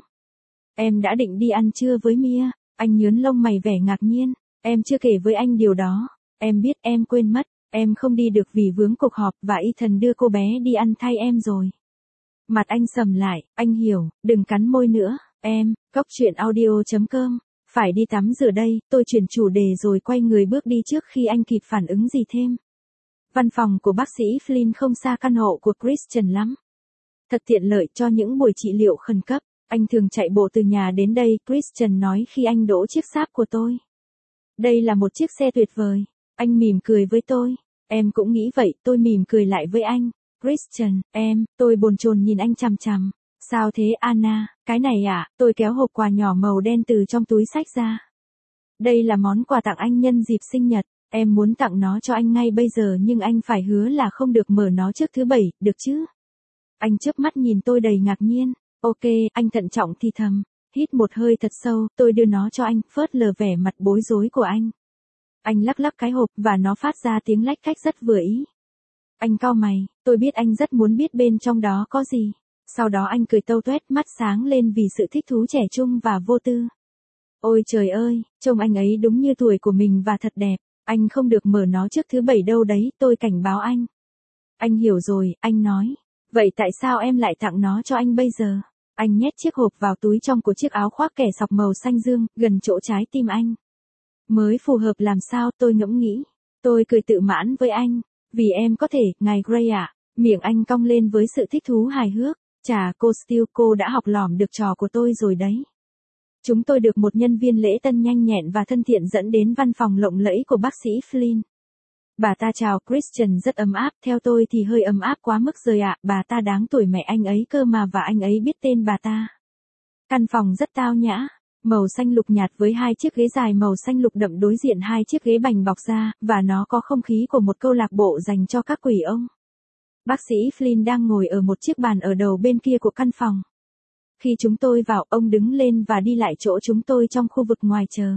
A: Em đã định đi ăn trưa với Mia. Anh nhướng lông mày vẻ ngạc nhiên. Em chưa kể với anh điều đó. Em biết, em quên mất. Em không đi được vì vướng cuộc họp và Ethan đưa cô bé đi ăn thay em rồi. Mặt anh sầm lại, anh hiểu, đừng cắn môi nữa, em. Góc truyện audio.com Phải đi tắm rửa đây, tôi chuyển chủ đề rồi quay người bước đi trước khi anh kịp phản ứng gì thêm. Văn phòng của bác sĩ Flynn không xa căn hộ của Christian lắm. Thật tiện lợi cho những buổi trị liệu khẩn cấp. Anh thường chạy bộ từ nhà đến đây, Christian nói khi anh đỗ chiếc Saab của tôi. Đây là một chiếc xe tuyệt vời. Anh mỉm cười với tôi. Em cũng nghĩ vậy, tôi mỉm cười lại với anh. Christian, tôi bồn chồn nhìn anh chằm chằm. Sao thế Anna, cái này à, tôi kéo hộp quà nhỏ màu đen từ trong túi xách ra. Đây là món quà tặng anh nhân dịp sinh nhật, em muốn tặng nó cho anh ngay bây giờ nhưng anh phải hứa là không được mở nó trước thứ Bảy, được chứ? Anh chớp mắt nhìn tôi đầy ngạc nhiên. Ok, anh thận trọng thì thầm. Hít một hơi thật sâu, tôi đưa nó cho anh, phớt lờ vẻ mặt bối rối của anh. Anh lắc lắc cái hộp và nó phát ra tiếng lách cách rất vừa ý. Anh cau mày, tôi biết anh rất muốn biết bên trong đó có gì. Sau đó anh cười tâu tuét, mắt sáng lên vì sự thích thú trẻ trung và vô tư. Ôi trời ơi, trông anh ấy đúng như tuổi của mình và thật đẹp. Anh không được mở nó trước thứ Bảy đâu đấy, tôi cảnh báo anh. Anh hiểu rồi, anh nói. Vậy tại sao em lại tặng nó cho anh bây giờ? Anh nhét chiếc hộp vào túi trong của chiếc áo khoác kẻ sọc màu xanh dương, gần chỗ trái tim anh. Mới phù hợp làm sao, tôi ngẫm nghĩ. Tôi cười tự mãn với anh. Vì em có thể, ngài Gray ạ. Miệng anh cong lên với sự thích thú hài hước. Chà, cô Steele, cô đã học lỏm được trò của tôi rồi đấy. Chúng tôi được một nhân viên lễ tân nhanh nhẹn và thân thiện dẫn đến văn phòng lộng lẫy của bác sĩ Flynn. Bà ta chào Christian rất ấm áp, theo tôi thì hơi ấm áp quá mức rồi ạ, bà ta đáng tuổi mẹ anh ấy cơ mà và anh ấy biết tên bà ta. Căn phòng rất tao nhã, màu xanh lục nhạt với hai chiếc ghế dài màu xanh lục đậm đối diện hai chiếc ghế bành bọc da, và nó có không khí của một câu lạc bộ dành cho các quỷ ông. Bác sĩ Flynn đang ngồi ở một chiếc bàn ở đầu bên kia của căn phòng. Khi chúng tôi vào, ông đứng lên và đi lại chỗ chúng tôi trong khu vực ngoài chờ.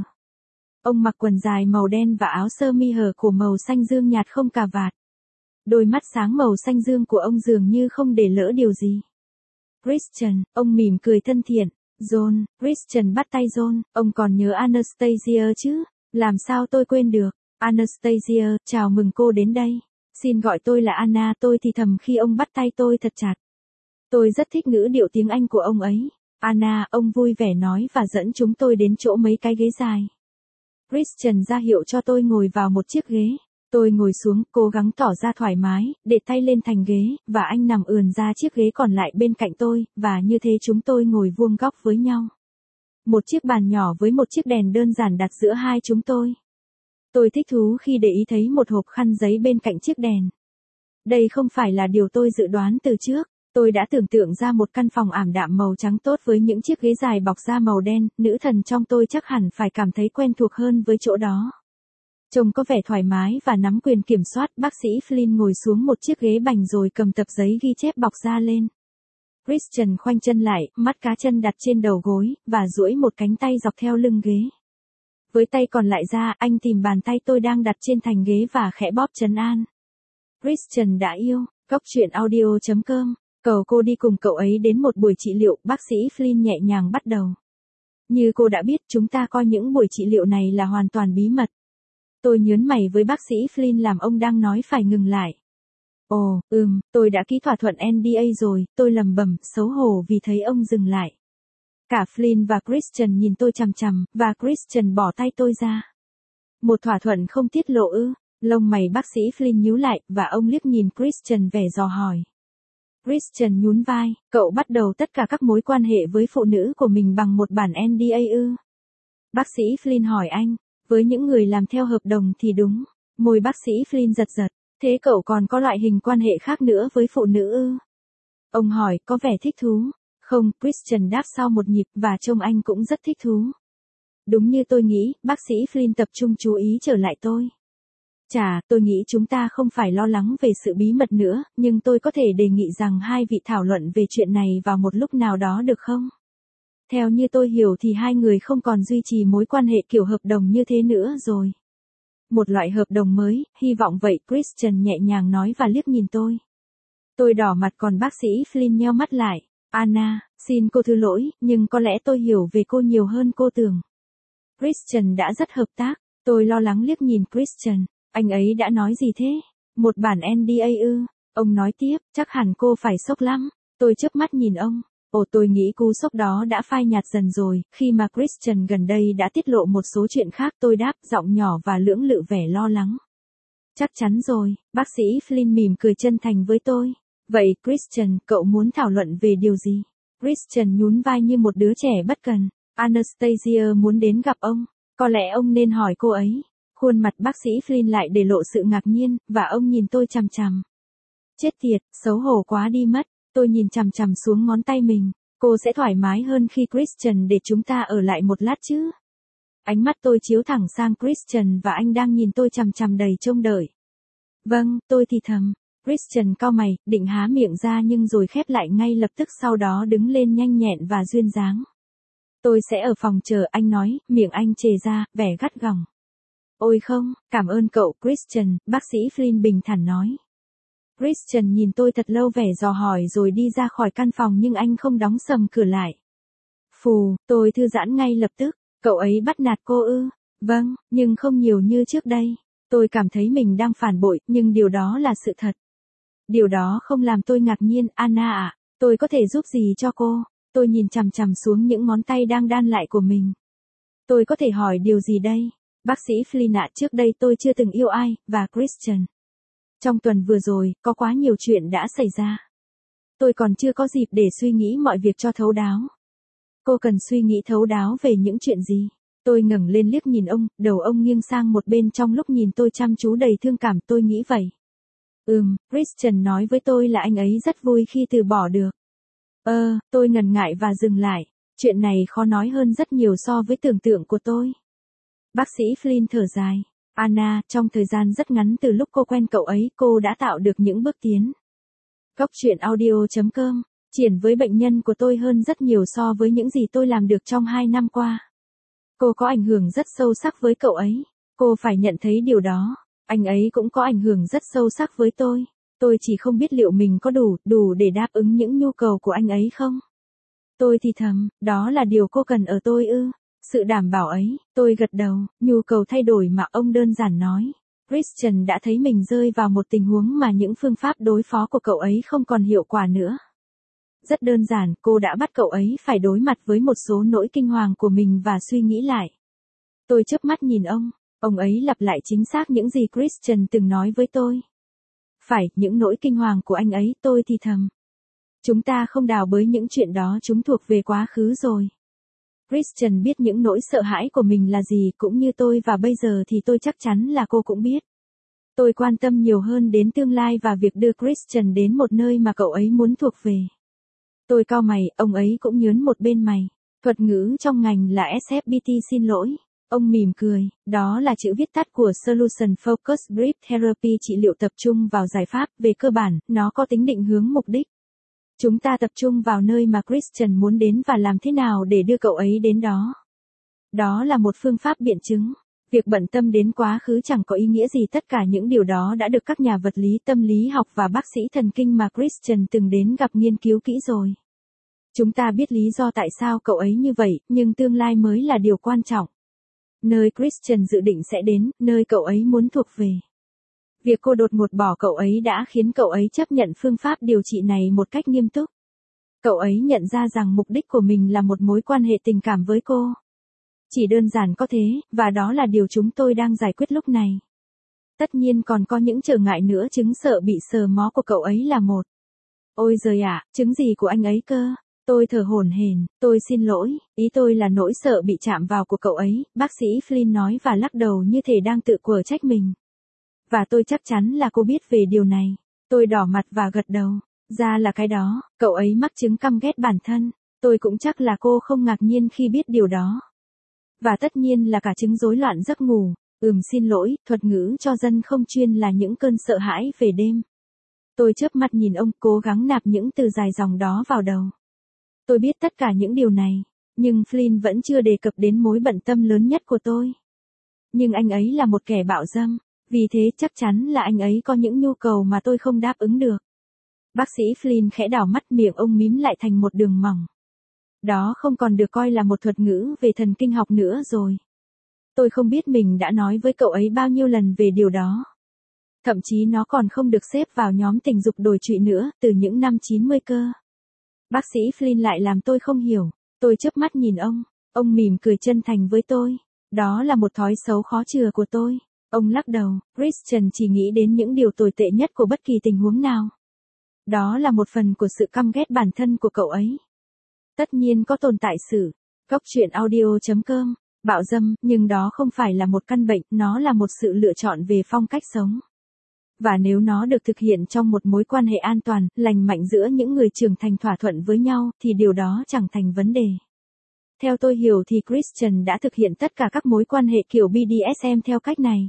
A: Ông mặc quần dài màu đen và áo sơ mi hở cổ màu xanh dương nhạt không cà vạt. Đôi mắt sáng màu xanh dương của ông dường như không để lỡ điều gì. Christian, ông mỉm cười thân thiện. John, Christian bắt tay John, ông còn nhớ Anastasia chứ? Làm sao tôi quên được? Anastasia, chào mừng cô đến đây. Xin gọi tôi là Anna, tôi thì thầm khi ông bắt tay tôi thật chặt. Tôi rất thích ngữ điệu tiếng Anh của ông ấy. Anna, ông vui vẻ nói và dẫn chúng tôi đến chỗ mấy cái ghế dài. Christian ra hiệu cho tôi ngồi vào một chiếc ghế. Tôi ngồi xuống, cố gắng tỏ ra thoải mái, để tay lên thành ghế, và anh nằm ườn ra chiếc ghế còn lại bên cạnh tôi, và như thế chúng tôi ngồi vuông góc với nhau. Một chiếc bàn nhỏ với một chiếc đèn đơn giản đặt giữa hai chúng tôi. Tôi thích thú khi để ý thấy một hộp khăn giấy bên cạnh chiếc đèn. Đây không phải là điều tôi dự đoán từ trước. Tôi đã tưởng tượng ra một căn phòng ảm đạm màu trắng tốt với những chiếc ghế dài bọc da màu đen, nữ thần trong tôi chắc hẳn phải cảm thấy quen thuộc hơn với chỗ đó. Trông có vẻ thoải mái và nắm quyền kiểm soát, bác sĩ Flynn ngồi xuống một chiếc ghế bành rồi cầm tập giấy ghi chép bọc da lên. Christian khoanh chân lại, mắt cá chân đặt trên đầu gối, và duỗi một cánh tay dọc theo lưng ghế. Với tay còn lại ra, anh tìm bàn tay tôi đang đặt trên thành ghế và khẽ bóp trấn an. Christian đã yêu, góc truyện audio.com. Cầu cô đi cùng cậu ấy đến một buổi trị liệu, bác sĩ Flynn nhẹ nhàng bắt đầu. Như cô đã biết, chúng ta coi những buổi trị liệu này là hoàn toàn bí mật. Tôi nhớn mày với bác sĩ Flynn làm ông đang nói phải ngừng lại. Ồ, tôi đã ký thỏa thuận NDA rồi, tôi lẩm bẩm, xấu hổ vì thấy ông dừng lại. Cả Flynn và Christian nhìn tôi chằm chằm, và Christian bỏ tay tôi ra. Một thỏa thuận không tiết lộ ư? Lông mày bác sĩ Flynn nhíu lại, và ông liếc nhìn Christian vẻ dò hỏi. Christian nhún vai, cậu bắt đầu tất cả các mối quan hệ với phụ nữ của mình bằng một bản NDA ư? Bác sĩ Flynn hỏi anh, với những người làm theo hợp đồng thì đúng. Môi bác sĩ Flynn giật giật, thế cậu còn có loại hình quan hệ khác nữa với phụ nữ ư? Ông hỏi, có vẻ thích thú. Không, Christian đáp sau một nhịp và trông anh cũng rất thích thú. Đúng như tôi nghĩ, bác sĩ Flynn tập trung chú ý trở lại tôi. Chà, tôi nghĩ chúng ta không phải lo lắng về sự bí mật nữa, nhưng tôi có thể đề nghị rằng hai vị thảo luận về chuyện này vào một lúc nào đó được không? Theo như tôi hiểu thì hai người không còn duy trì mối quan hệ kiểu hợp đồng như thế nữa rồi. Một loại hợp đồng mới, hy vọng vậy, Christian nhẹ nhàng nói và liếc nhìn tôi. Tôi đỏ mặt còn bác sĩ Flynn nheo mắt lại. Anna, xin cô thứ lỗi, nhưng có lẽ tôi hiểu về cô nhiều hơn cô tưởng. Christian đã rất hợp tác, tôi lo lắng liếc nhìn Christian. Anh ấy đã nói gì thế? Một bản NDA ư? Ông nói tiếp, chắc hẳn cô phải sốc lắm. Tôi chớp mắt nhìn ông. Ồ, tôi nghĩ cú sốc đó đã phai nhạt dần rồi, khi mà Christian gần đây đã tiết lộ một số chuyện khác. Tôi đáp, giọng nhỏ và lưỡng lự vẻ lo lắng. Chắc chắn rồi, bác sĩ Flynn mỉm cười chân thành với tôi. Vậy Christian, cậu muốn thảo luận về điều gì? Christian nhún vai như một đứa trẻ bất cần. Anastasia muốn đến gặp ông. Có lẽ ông nên hỏi cô ấy. Khuôn mặt bác sĩ Flynn lại để lộ sự ngạc nhiên, và ông nhìn tôi chằm chằm. Chết tiệt, xấu hổ quá đi mất. Tôi nhìn chằm chằm xuống ngón tay mình. Cô sẽ thoải mái hơn khi Christian để chúng ta ở lại một lát chứ? Ánh mắt tôi chiếu thẳng sang Christian và anh đang nhìn tôi chằm chằm đầy trông đợi. Vâng, tôi thì thầm. Christian cau mày, định há miệng ra nhưng rồi khép lại ngay lập tức, sau đó đứng lên nhanh nhẹn và duyên dáng. Tôi sẽ ở phòng chờ, anh nói, miệng anh chề ra, vẻ gắt gỏng. Ôi không, cảm ơn cậu Christian, bác sĩ Flynn bình thản nói. Christian nhìn tôi thật lâu vẻ dò hỏi rồi đi ra khỏi căn phòng, nhưng anh không đóng sầm cửa lại. Phù, tôi thư giãn ngay lập tức. Cậu ấy bắt nạt cô ư? Vâng, nhưng không nhiều như trước đây. Tôi cảm thấy mình đang phản bội, nhưng điều đó là sự thật. Điều đó không làm tôi ngạc nhiên. Anna ạ, tôi có thể giúp gì cho cô? Tôi nhìn chằm chằm xuống những ngón tay đang đan lại của mình. Tôi có thể hỏi điều gì đây? Bác sĩ Flynn ạ, trước đây tôi chưa từng yêu ai, và Christian. Trong tuần vừa rồi, có quá nhiều chuyện đã xảy ra. Tôi còn chưa có dịp để suy nghĩ mọi việc cho thấu đáo. Cô cần suy nghĩ thấu đáo về những chuyện gì? Tôi ngẩng lên liếc nhìn ông, đầu ông nghiêng sang một bên trong lúc nhìn tôi chăm chú đầy thương cảm. Tôi nghĩ vậy. Christian nói với tôi là anh ấy rất vui khi từ bỏ được. Tôi ngần ngại và dừng lại. Chuyện này khó nói hơn rất nhiều so với tưởng tượng của tôi. Bác sĩ Flynn thở dài. Anna, trong thời gian rất ngắn từ lúc cô quen cậu ấy, cô đã tạo được những bước tiến. Góc truyện audio.com, triển với bệnh nhân của tôi hơn rất nhiều so với những gì tôi làm được trong 2 năm qua. Cô có ảnh hưởng rất sâu sắc với cậu ấy. Cô phải nhận thấy điều đó. Anh ấy cũng có ảnh hưởng rất sâu sắc với tôi. Tôi chỉ không biết liệu mình có đủ để đáp ứng những nhu cầu của anh ấy không? Tôi thì thầm, đó là điều cô cần ở tôi ư? Sự đảm bảo ấy, tôi gật đầu, nhu cầu thay đổi mà ông đơn giản nói. Christian đã thấy mình rơi vào một tình huống mà những phương pháp đối phó của cậu ấy không còn hiệu quả nữa. Rất đơn giản, cô đã bắt cậu ấy phải đối mặt với một số nỗi kinh hoàng của mình và suy nghĩ lại. Tôi chớp mắt nhìn ông ấy lặp lại chính xác những gì Christian từng nói với tôi. Phải, những nỗi kinh hoàng của anh ấy, tôi thì thầm. Chúng ta không đào bới những chuyện đó, chúng thuộc về quá khứ rồi. Christian biết những nỗi sợ hãi của mình là gì, cũng như tôi, và bây giờ thì tôi chắc chắn là cô cũng biết. Tôi quan tâm nhiều hơn đến tương lai và việc đưa Christian đến một nơi mà cậu ấy muốn thuộc về. Tôi cau mày, ông ấy cũng nhớn một bên mày. Thuật ngữ trong ngành là SFBT, xin lỗi. Ông mỉm cười, đó là chữ viết tắt của Solution Focused Brief Therapy, trị liệu tập trung vào giải pháp. Về cơ bản, nó có tính định hướng mục đích. Chúng ta tập trung vào nơi mà Christian muốn đến và làm thế nào để đưa cậu ấy đến đó. Đó là một phương pháp biện chứng. Việc bận tâm đến quá khứ chẳng có ý nghĩa gì, tất cả những điều đó đã được các nhà vật lý tâm lý học và bác sĩ thần kinh mà Christian từng đến gặp nghiên cứu kỹ rồi. Chúng ta biết lý do tại sao cậu ấy như vậy, nhưng tương lai mới là điều quan trọng. Nơi Christian dự định sẽ đến, nơi cậu ấy muốn thuộc về. Việc cô đột ngột bỏ cậu ấy đã khiến cậu ấy chấp nhận phương pháp điều trị này một cách nghiêm túc. Cậu ấy nhận ra rằng mục đích của mình là một mối quan hệ tình cảm với cô. Chỉ đơn giản có thế, và đó là điều chúng tôi đang giải quyết lúc này. Tất nhiên còn có những trở ngại nữa. Chứng sợ bị sờ mó của cậu ấy là một. Ôi giời ạ, chứng gì của anh ấy cơ? Tôi thở hổn hển, tôi xin lỗi, ý tôi là nỗi sợ bị chạm vào của cậu ấy, bác sĩ Flynn nói và lắc đầu như thể đang tự quở trách mình. Và tôi chắc chắn là cô biết về điều này. Tôi đỏ mặt và gật đầu. Ra là cái đó, cậu ấy mắc chứng căm ghét bản thân. Tôi cũng chắc là cô không ngạc nhiên khi biết điều đó. Và tất nhiên là cả chứng rối loạn giấc ngủ. Xin lỗi, thuật ngữ cho dân không chuyên là những cơn sợ hãi về đêm. Tôi chớp mắt nhìn ông, cố gắng nạp những từ dài dòng đó vào đầu. Tôi biết tất cả những điều này, nhưng Flynn vẫn chưa đề cập đến mối bận tâm lớn nhất của tôi. Nhưng anh ấy là một kẻ bạo dâm, vì thế chắc chắn là anh ấy có những nhu cầu mà tôi không đáp ứng được. Bác sĩ Flynn khẽ đảo mắt, miệng ông mím lại thành một đường mỏng. Đó không còn được coi là một thuật ngữ về thần kinh học nữa rồi. Tôi không biết mình đã nói với cậu ấy bao nhiêu lần về điều đó. Thậm chí nó còn không được xếp vào nhóm tình dục đồi trụy nữa, từ những năm 90 cơ. Bác sĩ Flynn lại làm tôi không hiểu. Tôi chớp mắt nhìn ông mỉm cười chân thành với tôi. Đó là một thói xấu khó chừa của tôi. Ông lắc đầu, Christian chỉ nghĩ đến những điều tồi tệ nhất của bất kỳ tình huống nào. Đó là một phần của sự căm ghét bản thân của cậu ấy. Tất nhiên có tồn tại sự. Góc truyện audio.com. Bạo dâm, nhưng đó không phải là một căn bệnh, nó là một sự lựa chọn về phong cách sống. Và nếu nó được thực hiện trong một mối quan hệ an toàn, lành mạnh giữa những người trưởng thành thỏa thuận với nhau, thì điều đó chẳng thành vấn đề. Theo tôi hiểu thì Christian đã thực hiện tất cả các mối quan hệ kiểu BDSM theo cách này.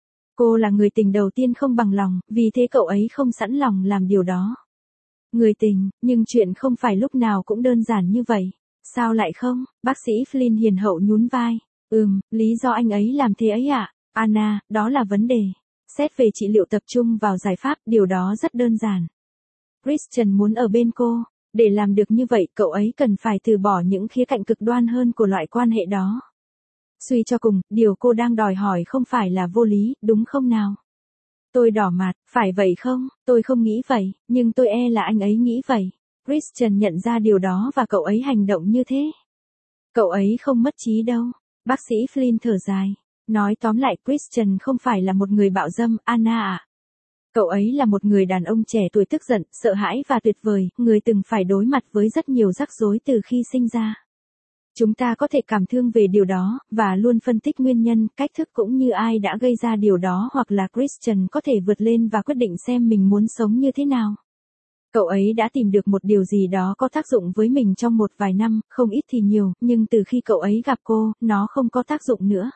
A: Cô là người tình đầu tiên không bằng lòng, vì thế cậu ấy không sẵn lòng làm điều đó. Người tình, nhưng chuyện không phải lúc nào cũng đơn giản như vậy. Sao lại không? Bác sĩ Flynn hiền hậu nhún vai. Lý do anh ấy làm thế ấy ạ. Anna, đó là vấn đề. Xét về trị liệu tập trung vào giải pháp, điều đó rất đơn giản. Christian muốn ở bên cô. Để làm được như vậy, cậu ấy cần phải từ bỏ những khía cạnh cực đoan hơn của loại quan hệ đó. Suy cho cùng, điều cô đang đòi hỏi không phải là vô lý, đúng không nào? Tôi đỏ mặt, phải vậy không? Tôi không nghĩ vậy, nhưng tôi e là anh ấy nghĩ vậy. Christian nhận ra điều đó và cậu ấy hành động như thế. Cậu ấy không mất trí đâu. Bác sĩ Flynn thở dài. Nói tóm lại, Christian không phải là một người bạo dâm, Anna ạ. Cậu ấy là một người đàn ông trẻ tuổi tức giận, sợ hãi và tuyệt vời, người từng phải đối mặt với rất nhiều rắc rối từ khi sinh ra. Chúng ta có thể cảm thương về điều đó, và luôn phân tích nguyên nhân, cách thức cũng như ai đã gây ra điều đó hoặc là Christian có thể vượt lên và quyết định xem mình muốn sống như thế nào. Cậu ấy đã tìm được một điều gì đó có tác dụng với mình trong một vài năm, không ít thì nhiều, nhưng từ khi cậu ấy gặp cô, nó không có tác dụng nữa.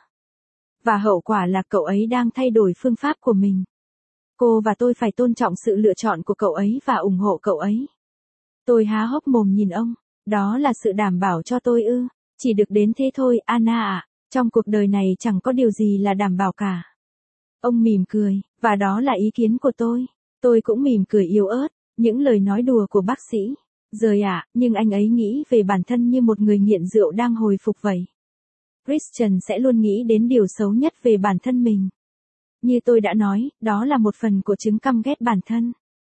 A: Và hậu quả là cậu ấy đang thay đổi phương pháp của mình. Cô và tôi phải tôn trọng sự lựa chọn của cậu ấy và ủng hộ cậu ấy. Tôi há hốc mồm nhìn ông. Đó là sự đảm bảo cho tôi ư? Chỉ được đến thế thôi, Anna ạ. Trong cuộc đời này chẳng có điều gì là đảm bảo cả. Ông mỉm cười, và đó là ý kiến của tôi. Tôi cũng mỉm cười yếu ớt, những lời nói đùa của bác sĩ. Rời ạ, nhưng anh ấy nghĩ về bản thân như một người nghiện rượu đang hồi phục vậy. Christian sẽ luôn nghĩ đến điều xấu nhất về bản thân mình. Như tôi đã nói, đó là một phần của chứng căm ghét bản thân.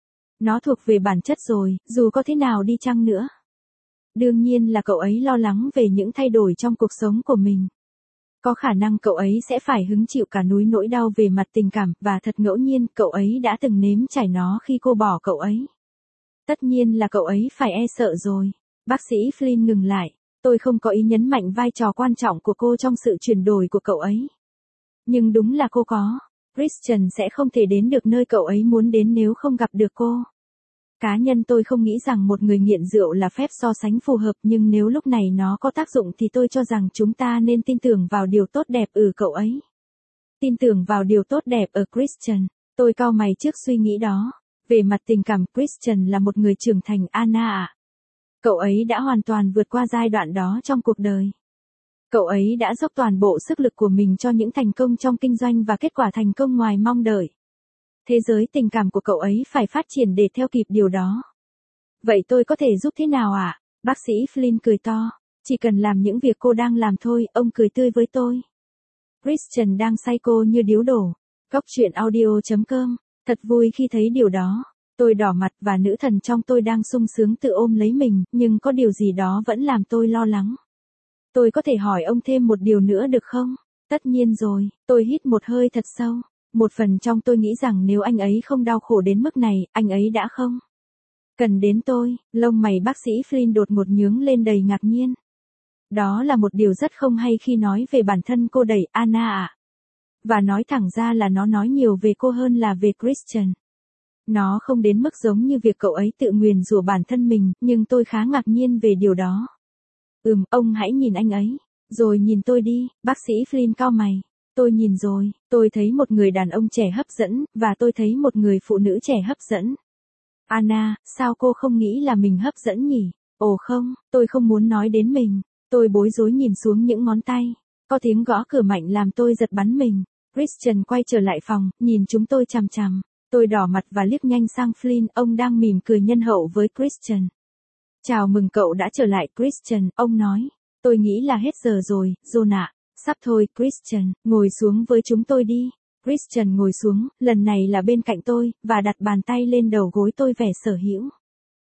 A: Nó thuộc về bản chất rồi, dù có thế nào đi chăng nữa. Đương nhiên là cậu ấy lo lắng về những thay đổi trong cuộc sống của mình. Có khả năng cậu ấy sẽ phải hứng chịu cả núi nỗi đau về mặt tình cảm, và thật ngẫu nhiên, cậu ấy đã từng nếm trải nó khi cô bỏ cậu ấy. Tất nhiên là cậu ấy phải e sợ rồi. Bác sĩ Flynn ngừng lại. Tôi không có ý nhấn mạnh vai trò quan trọng của cô trong sự chuyển đổi của cậu ấy. Nhưng đúng là cô có. Christian sẽ không thể đến được nơi cậu ấy muốn đến nếu không gặp được cô. Cá nhân tôi không nghĩ rằng một người nghiện rượu là phép so sánh phù hợp, nhưng nếu lúc này nó có tác dụng thì tôi cho rằng chúng ta nên tin tưởng vào điều tốt đẹp ở cậu ấy. Tin tưởng vào điều tốt đẹp ở Christian. Tôi cau mày trước suy nghĩ đó. Về mặt tình cảm, Christian là một người trưởng thành, Anna ạ. Cậu ấy đã hoàn toàn vượt qua giai đoạn đó trong cuộc đời. Cậu ấy đã dốc toàn bộ sức lực của mình cho những thành công trong kinh doanh và kết quả thành công ngoài mong đợi. Thế giới tình cảm của cậu ấy phải phát triển để theo kịp điều đó. Vậy tôi có thể giúp thế nào ạ? Bác sĩ Flynn cười to. Chỉ cần làm những việc cô đang làm thôi, ông cười tươi với tôi. Christian đang say cô như điếu đổ. Góc truyện audio.com. Thật vui khi thấy điều đó. Tôi đỏ mặt và nữ thần trong tôi đang sung sướng tự ôm lấy mình, nhưng có điều gì đó vẫn làm tôi lo lắng. Tôi có thể hỏi ông thêm một điều nữa được không? Tất nhiên rồi, tôi hít một hơi thật sâu. Một phần trong tôi nghĩ rằng nếu anh ấy không đau khổ đến mức này, anh ấy đã không cần đến tôi. Lông mày bác sĩ Flynn đột ngột nhướng lên đầy ngạc nhiên. Đó là một điều rất không hay khi nói về bản thân cô đẩy, Anna ạ. Và nói thẳng ra là nó nói nhiều về cô hơn là về Christian. Nó không đến mức giống như việc cậu ấy tự nguyền rủa bản thân mình, nhưng tôi khá ngạc nhiên về điều đó. Ông hãy nhìn anh ấy. Rồi nhìn tôi đi, bác sĩ Flynn cau mày. Tôi nhìn rồi, tôi thấy một người đàn ông trẻ hấp dẫn, và tôi thấy một người phụ nữ trẻ hấp dẫn. Anna, sao cô không nghĩ là mình hấp dẫn nhỉ? Ồ không, tôi không muốn nói đến mình. Tôi bối rối nhìn xuống những ngón tay. Có tiếng gõ cửa mạnh làm tôi giật bắn mình. Christian quay trở lại phòng, nhìn chúng tôi chằm chằm. Tôi đỏ mặt và liếc nhanh sang Flynn, ông đang mỉm cười nhân hậu với Christian. Chào mừng cậu đã trở lại Christian, ông nói. Tôi nghĩ là hết giờ rồi, John ạ. Sắp thôi, Christian, ngồi xuống với chúng tôi đi. Christian ngồi xuống, lần này là bên cạnh tôi, và đặt bàn tay lên đầu gối tôi vẻ sở hữu.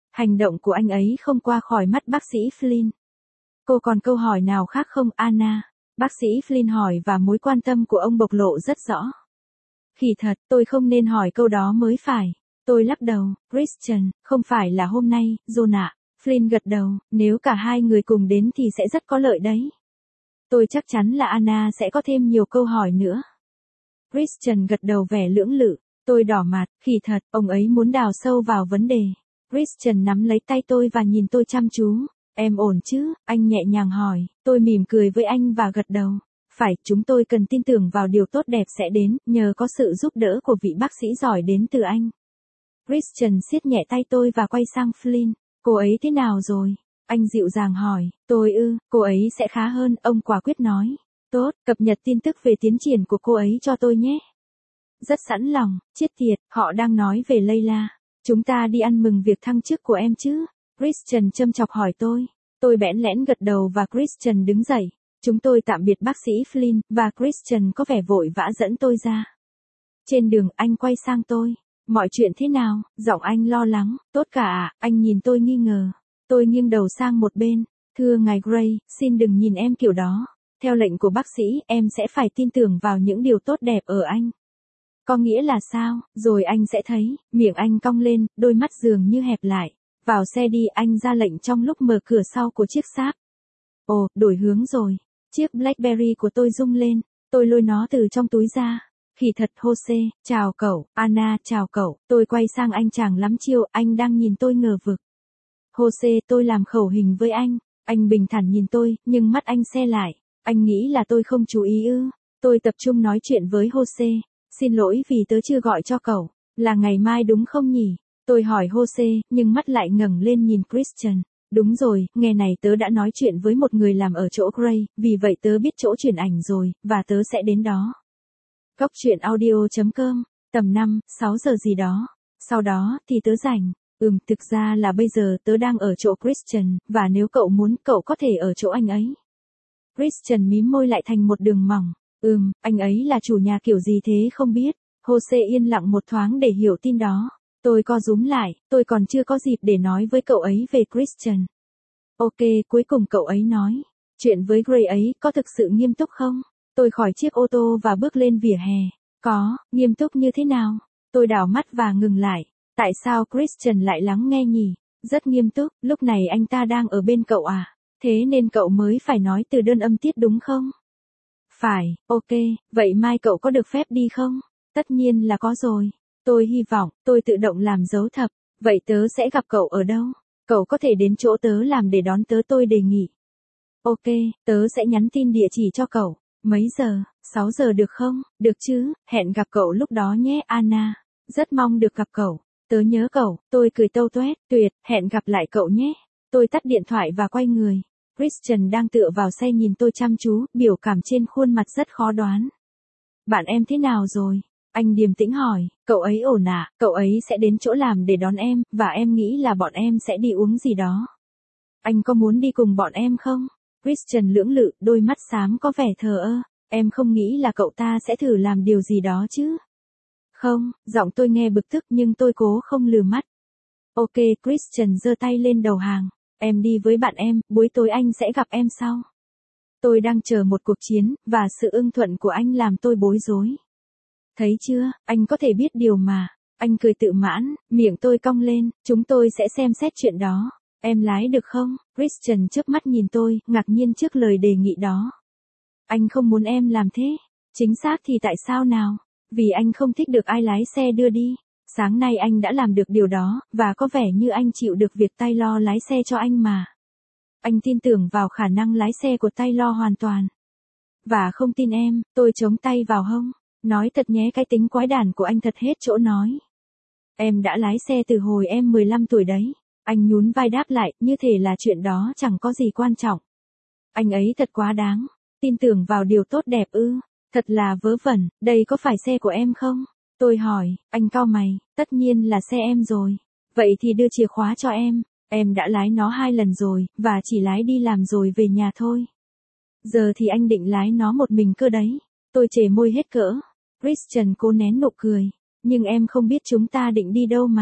A: Hành động của anh ấy không qua khỏi mắt bác sĩ Flynn. Cô còn câu hỏi nào khác không, Anna? Bác sĩ Flynn hỏi và mối quan tâm của ông bộc lộ rất rõ. Khỉ thật, tôi không nên hỏi câu đó mới phải. Tôi lắc đầu, Christian, không phải là hôm nay, John ạ. Flynn gật đầu, nếu cả hai người cùng đến thì sẽ rất có lợi đấy. Tôi chắc chắn là Anna sẽ có thêm nhiều câu hỏi nữa. Christian gật đầu vẻ lưỡng lự. Tôi đỏ mặt, khỉ thật, ông ấy muốn đào sâu vào vấn đề. Christian nắm lấy tay tôi và nhìn tôi chăm chú. Em ổn chứ? Anh nhẹ nhàng hỏi. Tôi mỉm cười với anh và gật đầu. Phải, chúng tôi cần tin tưởng vào điều tốt đẹp sẽ đến, nhờ có sự giúp đỡ của vị bác sĩ giỏi đến từ anh. Christian siết nhẹ tay tôi và quay sang Flynn. Cô ấy thế nào rồi? Anh dịu dàng hỏi. Cô ấy sẽ khá hơn, ông quả quyết nói. Tốt, cập nhật tin tức về tiến triển của cô ấy cho tôi nhé. Rất sẵn lòng, chết tiệt, họ đang nói về Layla. Chúng ta đi ăn mừng việc thăng chức của em chứ? Christian châm chọc hỏi tôi. Tôi bẽn lẽn gật đầu và Christian đứng dậy. Chúng tôi tạm biệt bác sĩ Flynn, và Christian có vẻ vội vã dẫn tôi ra. Trên đường anh quay sang tôi. Mọi chuyện thế nào? Giọng anh lo lắng. Tốt cả ạ, anh nhìn tôi nghi ngờ. Tôi nghiêng đầu sang một bên. Thưa ngài Gray, xin đừng nhìn em kiểu đó. Theo lệnh của bác sĩ, em sẽ phải tin tưởng vào những điều tốt đẹp ở anh. Có nghĩa là sao? Rồi anh sẽ thấy, miệng anh cong lên, đôi mắt dường như hẹp lại. Vào xe đi, anh ra lệnh trong lúc mở cửa sau của chiếc Saab. Ồ, đổi hướng rồi. Chiếc Blackberry của tôi rung lên. Tôi lôi nó từ trong túi ra. Khỉ thật Jose, chào cậu. Anna, chào cậu. Tôi quay sang anh chàng lắm chiêu, anh đang nhìn tôi ngờ vực. Jose, tôi làm khẩu hình với anh. Anh bình thản nhìn tôi, nhưng mắt anh se lại. Anh nghĩ là tôi không chú ý ư? Tôi tập trung nói chuyện với Jose. Xin lỗi vì tớ chưa gọi cho cậu. Là ngày mai đúng không nhỉ? Tôi hỏi Jose, nhưng mắt lại ngẩng lên nhìn Christian. Đúng rồi, nghe này, tớ đã nói chuyện với một người làm ở chỗ Gray, vì vậy tớ biết chỗ chuyển ảnh rồi, và tớ sẽ đến đó. Góc truyện audio.com, tầm 5-6 giờ gì đó. Sau đó thì tớ rảnh. Thực ra là bây giờ tớ đang ở chỗ Christian, và nếu cậu muốn, cậu có thể ở chỗ anh ấy. Christian mím môi lại thành một đường mỏng. Anh ấy là chủ nhà kiểu gì thế không biết. Jose yên lặng một thoáng để hiểu tin đó. Tôi co rúm lại, tôi còn chưa có dịp để nói với cậu ấy về Christian. Ok, cuối cùng cậu ấy nói. Chuyện với Gray ấy có thực sự nghiêm túc không? Tôi khỏi chiếc ô tô và bước lên vỉa hè. Có, nghiêm túc như thế nào? Tôi đảo mắt và ngừng lại. Tại sao Christian lại lắng nghe nhỉ? Rất nghiêm túc, lúc này anh ta đang ở bên cậu à? Thế nên cậu mới phải nói từ đơn âm tiết đúng không? Phải, ok, vậy mai cậu có được phép đi không? Tất nhiên là có rồi. Tôi hy vọng, tôi tự động làm dấu thập. Vậy tớ sẽ gặp cậu ở đâu? Cậu có thể đến chỗ tớ làm để đón tớ, tôi đề nghị. Ok, tớ sẽ nhắn tin địa chỉ cho cậu. Mấy giờ? 6 giờ được không? Được chứ, hẹn gặp cậu lúc đó nhé Anna. Rất mong được gặp cậu. Tớ nhớ cậu, tôi cười tâu toét, tuyệt, hẹn gặp lại cậu nhé. Tôi tắt điện thoại và quay người. Christian đang tựa vào xe nhìn tôi chăm chú, biểu cảm trên khuôn mặt rất khó đoán. Bạn em thế nào rồi? Anh điềm tĩnh hỏi, cậu ấy ổn à, cậu ấy sẽ đến chỗ làm để đón em, và em nghĩ là bọn em sẽ đi uống gì đó. Anh có muốn đi cùng bọn em không? Christian lưỡng lự, đôi mắt xám có vẻ thờ ơ. Em không nghĩ là cậu ta sẽ thử làm điều gì đó chứ? Không, giọng tôi nghe bực tức nhưng tôi cố không lừa mắt. Ok, Christian giơ tay lên đầu hàng. Em đi với bạn em, buổi tối anh sẽ gặp em sau. Tôi đang chờ một cuộc chiến, và sự ưng thuận của anh làm tôi bối rối. Thấy chưa, anh có thể biết điều mà. Anh cười tự mãn, miệng tôi cong lên, chúng tôi sẽ xem xét chuyện đó. Em lái được không? Christian chớp mắt nhìn tôi, ngạc nhiên trước lời đề nghị đó. Anh không muốn em làm thế. Chính xác thì tại sao nào? Vì anh không thích được ai lái xe đưa đi. Sáng nay anh đã làm được điều đó, và có vẻ như anh chịu được việc Taylor lái xe cho anh mà. Anh tin tưởng vào khả năng lái xe của Taylor hoàn toàn. Và không tin em, tôi chống tay vào hông. Nói thật nhé, cái tính quái đản của anh thật hết chỗ nói. Em đã lái xe từ hồi em 15 tuổi đấy. Anh nhún vai đáp lại, như thể là chuyện đó chẳng có gì quan trọng. Anh ấy thật quá đáng. Tin tưởng vào điều tốt đẹp ư? Thật là vớ vẩn, đây có phải xe của em không? Tôi hỏi, anh cau mày, tất nhiên là xe em rồi. Vậy thì đưa chìa khóa cho em. Em đã lái nó 2 lần rồi, và chỉ lái đi làm rồi về nhà thôi. Giờ thì anh định lái nó một mình cơ đấy. Tôi chề môi hết cỡ. Christian cố nén nụ cười. Nhưng em không biết chúng ta định đi đâu mà.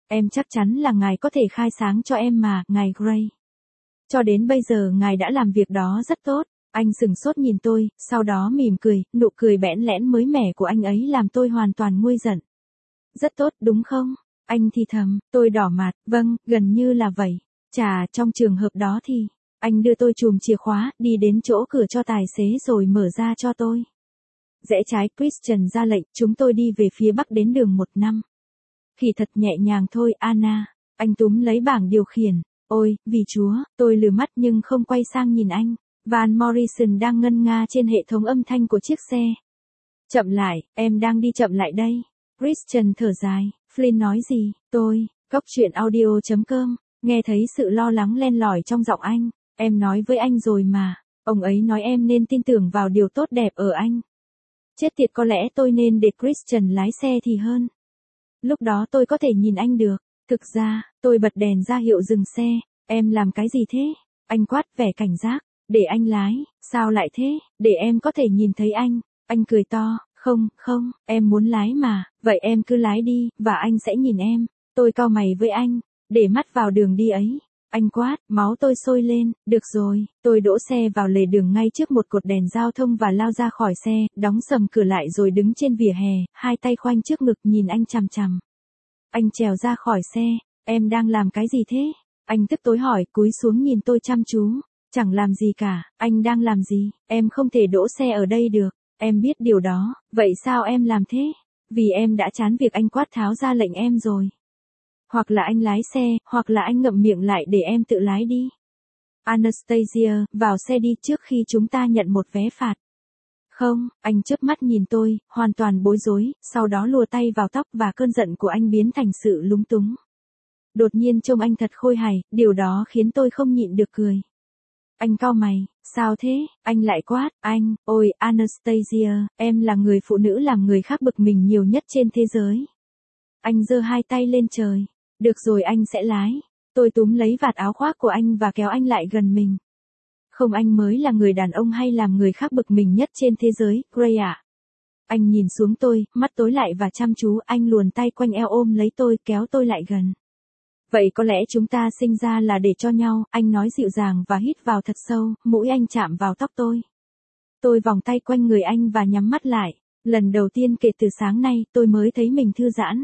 A: Em chắc chắn là ngài có thể khai sáng cho em mà, ngài Gray. Cho đến bây giờ ngài đã làm việc đó rất tốt. Anh sừng sốt nhìn tôi, sau đó mỉm cười, nụ cười bẽn lẽn mới mẻ của anh ấy làm tôi hoàn toàn nguôi giận. Rất tốt, đúng không? Anh thì thầm, tôi đỏ mặt, vâng, gần như là vậy. Chà, trong trường hợp đó thì, anh đưa tôi chùm chìa khóa, đi đến chỗ cửa cho tài xế rồi mở ra cho tôi. Rẽ trái, Christian ra lệnh, chúng tôi đi về phía bắc đến đường 15. Thì thật nhẹ nhàng thôi, Anna. Anh túm lấy bảng điều khiển. Ôi, vì Chúa, tôi lừ mắt nhưng không quay sang nhìn anh. Van Morrison đang ngân nga trên hệ thống âm thanh của chiếc xe. Chậm lại, em đang đi chậm lại đây. Christian thở dài, Flynn nói gì, Cóc truyện audio.com, nghe thấy sự lo lắng len lỏi trong giọng anh. Em nói với anh rồi mà, ông ấy nói em nên tin tưởng vào điều tốt đẹp ở anh. Chết tiệt, có lẽ tôi nên để Christian lái xe thì hơn. Lúc đó tôi có thể nhìn anh được. Thực ra, tôi bật đèn ra hiệu dừng xe. Em làm cái gì thế? Anh quát vẻ cảnh giác. Để anh lái, sao lại thế? Để em có thể nhìn thấy anh. Anh cười to, không, em muốn lái mà, vậy em cứ lái đi, và anh sẽ nhìn em. Tôi cau mày với anh, để mắt vào đường đi ấy. Anh quát, máu tôi sôi lên, được rồi, tôi đỗ xe vào lề đường ngay trước một cột đèn giao thông và lao ra khỏi xe, đóng sầm cửa lại rồi đứng trên vỉa hè, hai tay khoanh trước ngực nhìn anh chằm chằm. Anh trèo ra khỏi xe, em đang làm cái gì thế? Anh tức tối hỏi, cúi xuống nhìn tôi chăm chú. Chẳng làm gì cả, anh đang làm gì? Em không thể đỗ xe ở đây được, em biết điều đó, vậy sao em làm thế? Vì em đã chán việc anh quát tháo ra lệnh em rồi. Hoặc là anh lái xe, hoặc là anh ngậm miệng lại để em tự lái đi. Anastasia, vào xe đi trước khi chúng ta nhận một vé phạt. Không, anh chớp mắt nhìn tôi, hoàn toàn bối rối, sau đó lùa tay vào tóc và cơn giận của anh biến thành sự lúng túng. Đột nhiên trông anh thật khôi hài, điều đó khiến tôi không nhịn được cười. Anh cau mày, sao thế? Anh lại quát, anh, ôi, Anastasia, em là người phụ nữ làm người khác bực mình nhiều nhất trên thế giới. Anh giơ hai tay lên trời. Được rồi, anh sẽ lái. Tôi túm lấy vạt áo khoác của anh và kéo anh lại gần mình. Không, anh mới là người đàn ông hay làm người khác bực mình nhất trên thế giới, Gray ạ. Anh nhìn xuống tôi, mắt tối lại và chăm chú, anh luồn tay quanh eo ôm lấy tôi, kéo tôi lại gần. Vậy có lẽ chúng ta sinh ra là để cho nhau, anh nói dịu dàng và hít vào thật sâu, mũi anh chạm vào tóc tôi. Tôi vòng tay quanh người anh và nhắm mắt lại. Lần đầu tiên kể từ sáng nay, tôi mới thấy mình thư giãn.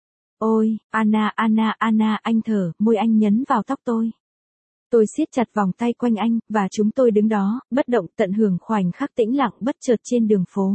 A: Ôi, Anna, anh thở, môi anh nhấn vào tóc tôi. Tôi siết chặt vòng tay quanh anh, và chúng tôi đứng đó, bất động tận hưởng khoảnh khắc tĩnh lặng bất chợt trên đường phố.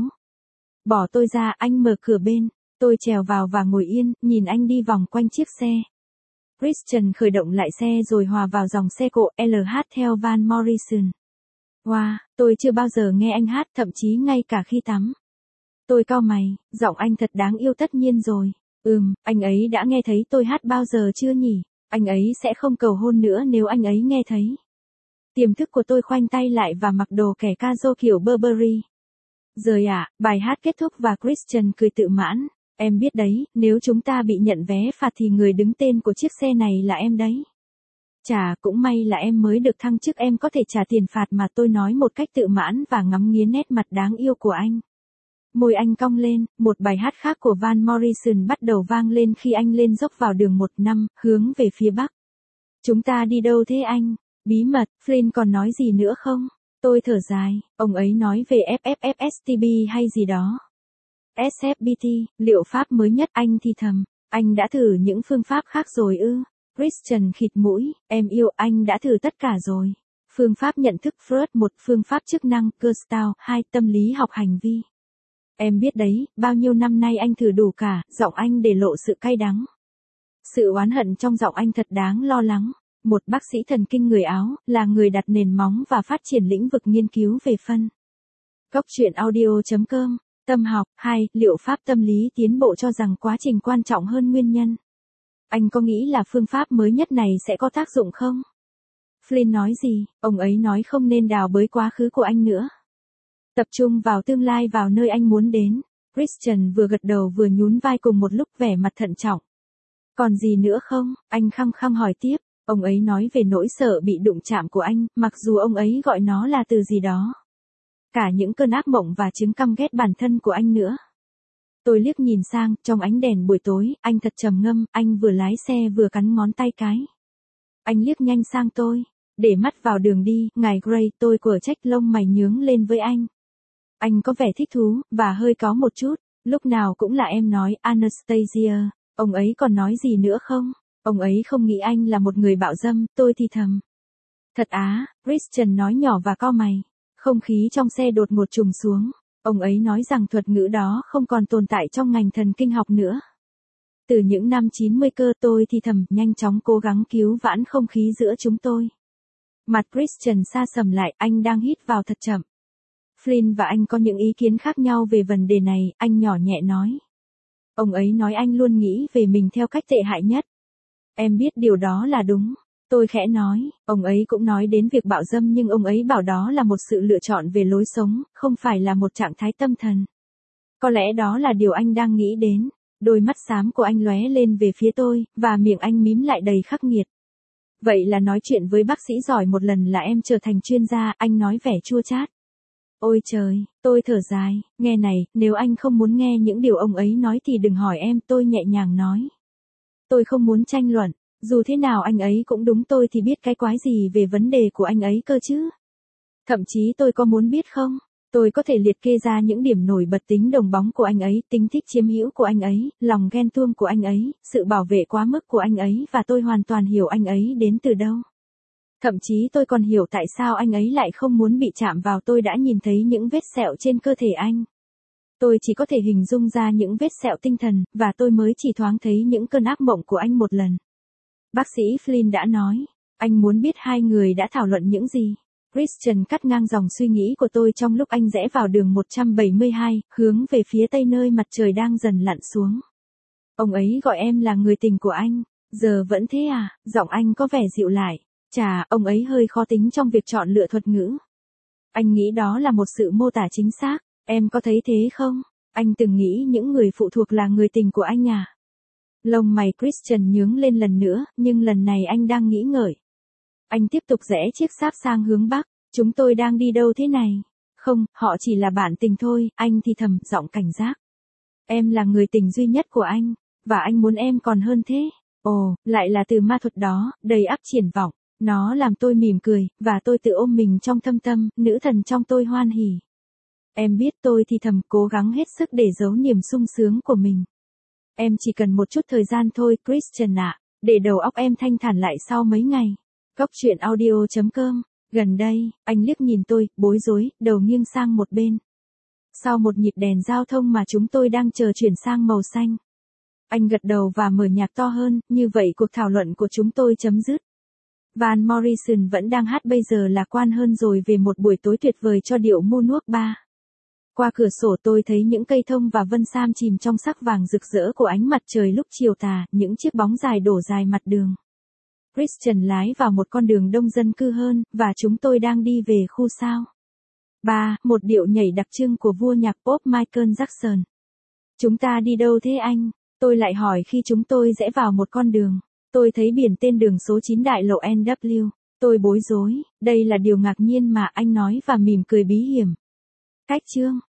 A: Bỏ tôi ra, anh mở cửa bên. Tôi trèo vào và ngồi yên, nhìn anh đi vòng quanh chiếc xe. Christian khởi động lại xe rồi hòa vào dòng xe cộ LH theo Van Morrison. Wow, tôi chưa bao giờ nghe anh hát, thậm chí ngay cả khi tắm. Tôi cau mày, giọng anh thật đáng yêu tất nhiên rồi. Anh ấy đã nghe thấy tôi hát bao giờ chưa nhỉ? Anh ấy sẽ không cầu hôn nữa nếu anh ấy nghe thấy. Tiềm thức của tôi khoanh tay lại và mặc đồ kẻ ca dô kiểu Burberry. Rồi bài hát kết thúc và Christian cười tự mãn. Em biết đấy, nếu chúng ta bị nhận vé phạt thì người đứng tên của chiếc xe này là em đấy. Chà, cũng may là em mới được thăng chức, em có thể trả tiền phạt mà, tôi nói một cách tự mãn và ngắm nghía nét mặt đáng yêu của anh. Môi anh cong lên, một bài hát khác của Van Morrison bắt đầu vang lên khi anh lên dốc vào đường 15, hướng về phía bắc. Chúng ta đi đâu thế anh? Bí mật, Flynn còn nói gì nữa không? Tôi thở dài, ông ấy nói về FFFSTB hay gì đó. SFBT, liệu pháp mới nhất, anh thì thầm. Anh đã thử những phương pháp khác rồi ư? Christian khịt mũi, em yêu, anh đã thử tất cả rồi. Phương pháp nhận thức Freud 1, phương pháp chức năng Gestalt 2, tâm lý học hành vi. Em biết đấy, bao nhiêu năm nay anh thử đủ cả, giọng anh để lộ sự cay đắng. Sự oán hận trong giọng anh thật đáng lo lắng. Một bác sĩ thần kinh người Áo, là người đặt nền móng và phát triển lĩnh vực nghiên cứu về phân. Cóc truyện audio.com, tâm học, 2, liệu pháp tâm lý tiến bộ cho rằng quá trình quan trọng hơn nguyên nhân. Anh có nghĩ là phương pháp mới nhất này sẽ có tác dụng không? Flynn nói gì? Ông ấy nói không nên đào bới quá khứ của anh nữa. Tập trung vào tương lai, vào nơi anh muốn đến. Christian vừa gật đầu vừa nhún vai cùng một lúc, vẻ mặt thận trọng. Còn gì nữa không? Anh khăng khăng hỏi tiếp. Ông ấy nói về nỗi sợ bị đụng chạm của anh, mặc dù ông ấy gọi nó là từ gì đó. Cả những cơn ác mộng và chứng căm ghét bản thân của anh nữa. Tôi liếc nhìn sang, trong ánh đèn buổi tối, anh thật trầm ngâm, anh vừa lái xe vừa cắn ngón tay cái. Anh liếc nhanh sang tôi. Để mắt vào đường đi, ngài Gray, tôi quở trách lông mày nhướng lên với anh. Anh có vẻ thích thú, và hơi có một chút. Lúc nào cũng là em nói, Anastasia. Ông ấy còn nói gì nữa không? Ông ấy không nghĩ anh là một người bạo dâm, tôi thì thầm. Thật á, Christian nói nhỏ và cau mày. Không khí trong xe đột ngột trùng xuống. Ông ấy nói rằng thuật ngữ đó không còn tồn tại trong ngành thần kinh học nữa. Từ những năm 90 cơ, tôi thì thầm, nhanh chóng cố gắng cứu vãn không khí giữa chúng tôi. Mặt Christian sa sầm lại, anh đang hít vào thật chậm. Flynn và anh có những ý kiến khác nhau về vấn đề này, anh nhỏ nhẹ nói. Ông ấy nói anh luôn nghĩ về mình theo cách tệ hại nhất. Em biết điều đó là đúng. Tôi khẽ nói, ông ấy cũng nói đến việc bạo dâm nhưng ông ấy bảo đó là một sự lựa chọn về lối sống, không phải là một trạng thái tâm thần. Có lẽ đó là điều anh đang nghĩ đến. Đôi mắt xám của anh lóe lên về phía tôi, và miệng anh mím lại đầy khắc nghiệt. Vậy là nói chuyện với bác sĩ giỏi một lần là em trở thành chuyên gia, anh nói vẻ chua chát. Ôi trời, tôi thở dài, nghe này, nếu anh không muốn nghe những điều ông ấy nói thì đừng hỏi em, tôi nhẹ nhàng nói. Tôi không muốn tranh luận, dù thế nào anh ấy cũng đúng, tôi thì biết cái quái gì về vấn đề của anh ấy cơ chứ. Thậm chí tôi có muốn biết không? Tôi có thể liệt kê ra những điểm nổi bật: tính đồng bóng của anh ấy, tính thích chiếm hữu của anh ấy, lòng ghen tuông của anh ấy, sự bảo vệ quá mức của anh ấy, và tôi hoàn toàn hiểu anh ấy đến từ đâu. Thậm chí tôi còn hiểu tại sao anh ấy lại không muốn bị chạm vào. Tôi đã nhìn thấy những vết sẹo trên cơ thể anh. Tôi chỉ có thể hình dung ra những vết sẹo tinh thần, và tôi mới chỉ thoáng thấy những cơn ác mộng của anh một lần. Bác sĩ Flynn đã nói, anh muốn biết hai người đã thảo luận những gì. Christian cắt ngang dòng suy nghĩ của tôi trong lúc anh rẽ vào đường 172, hướng về phía tây nơi mặt trời đang dần lặn xuống. Ông ấy gọi em là người tình của anh. Giờ vẫn thế à? Giọng anh có vẻ dịu lại. Chà, ông ấy hơi khó tính trong việc chọn lựa thuật ngữ. Anh nghĩ đó là một sự mô tả chính xác. Em có thấy thế không? Anh từng nghĩ những người phụ thuộc là người tình của anh à? Lông mày Christian nhướng lên lần nữa, nhưng lần này anh đang nghĩ ngợi. Anh tiếp tục rẽ chiếc sáp sang hướng bắc. Chúng tôi đang đi đâu thế này? Không, họ chỉ là bạn tình thôi, anh thì thầm, giọng cảnh giác. Em là người tình duy nhất của anh, và anh muốn em còn hơn thế. Ồ, lại là từ ma thuật đó, đầy ắp triển vọng. Nó làm tôi mỉm cười, và tôi tự ôm mình trong thâm tâm, nữ thần trong tôi hoan hỉ. Em biết, tôi thì thầm, cố gắng hết sức để giấu niềm sung sướng của mình. Em chỉ cần một chút thời gian thôi, Christian ạ, để đầu óc em thanh thản lại sau mấy ngày. Góc truyện audio.com. Gần đây, anh liếc nhìn tôi, bối rối, đầu nghiêng sang một bên. Sau một nhịp đèn giao thông mà chúng tôi đang chờ chuyển sang màu xanh. Anh gật đầu và mở nhạc to hơn, như vậy cuộc thảo luận của chúng tôi chấm dứt. Van Morrison vẫn đang hát Bây giờ lạc quan hơn rồi về một buổi tối tuyệt vời cho điệu Moonwalk 3. Qua cửa sổ tôi thấy những cây thông và vân sam chìm trong sắc vàng rực rỡ của ánh mặt trời lúc chiều tà, những chiếc bóng dài đổ dài mặt đường. Christian lái vào một con đường đông dân cư hơn, và chúng tôi đang đi về khu sao. 3. Một điệu nhảy đặc trưng của vua nhạc pop Michael Jackson. Chúng ta đi đâu thế anh? Tôi lại hỏi khi chúng tôi rẽ vào một con đường. Tôi thấy biển tên đường số 9 đại lộ NW. Tôi bối rối, đây là điều ngạc nhiên mà anh nói và mỉm cười bí hiểm. Cách chương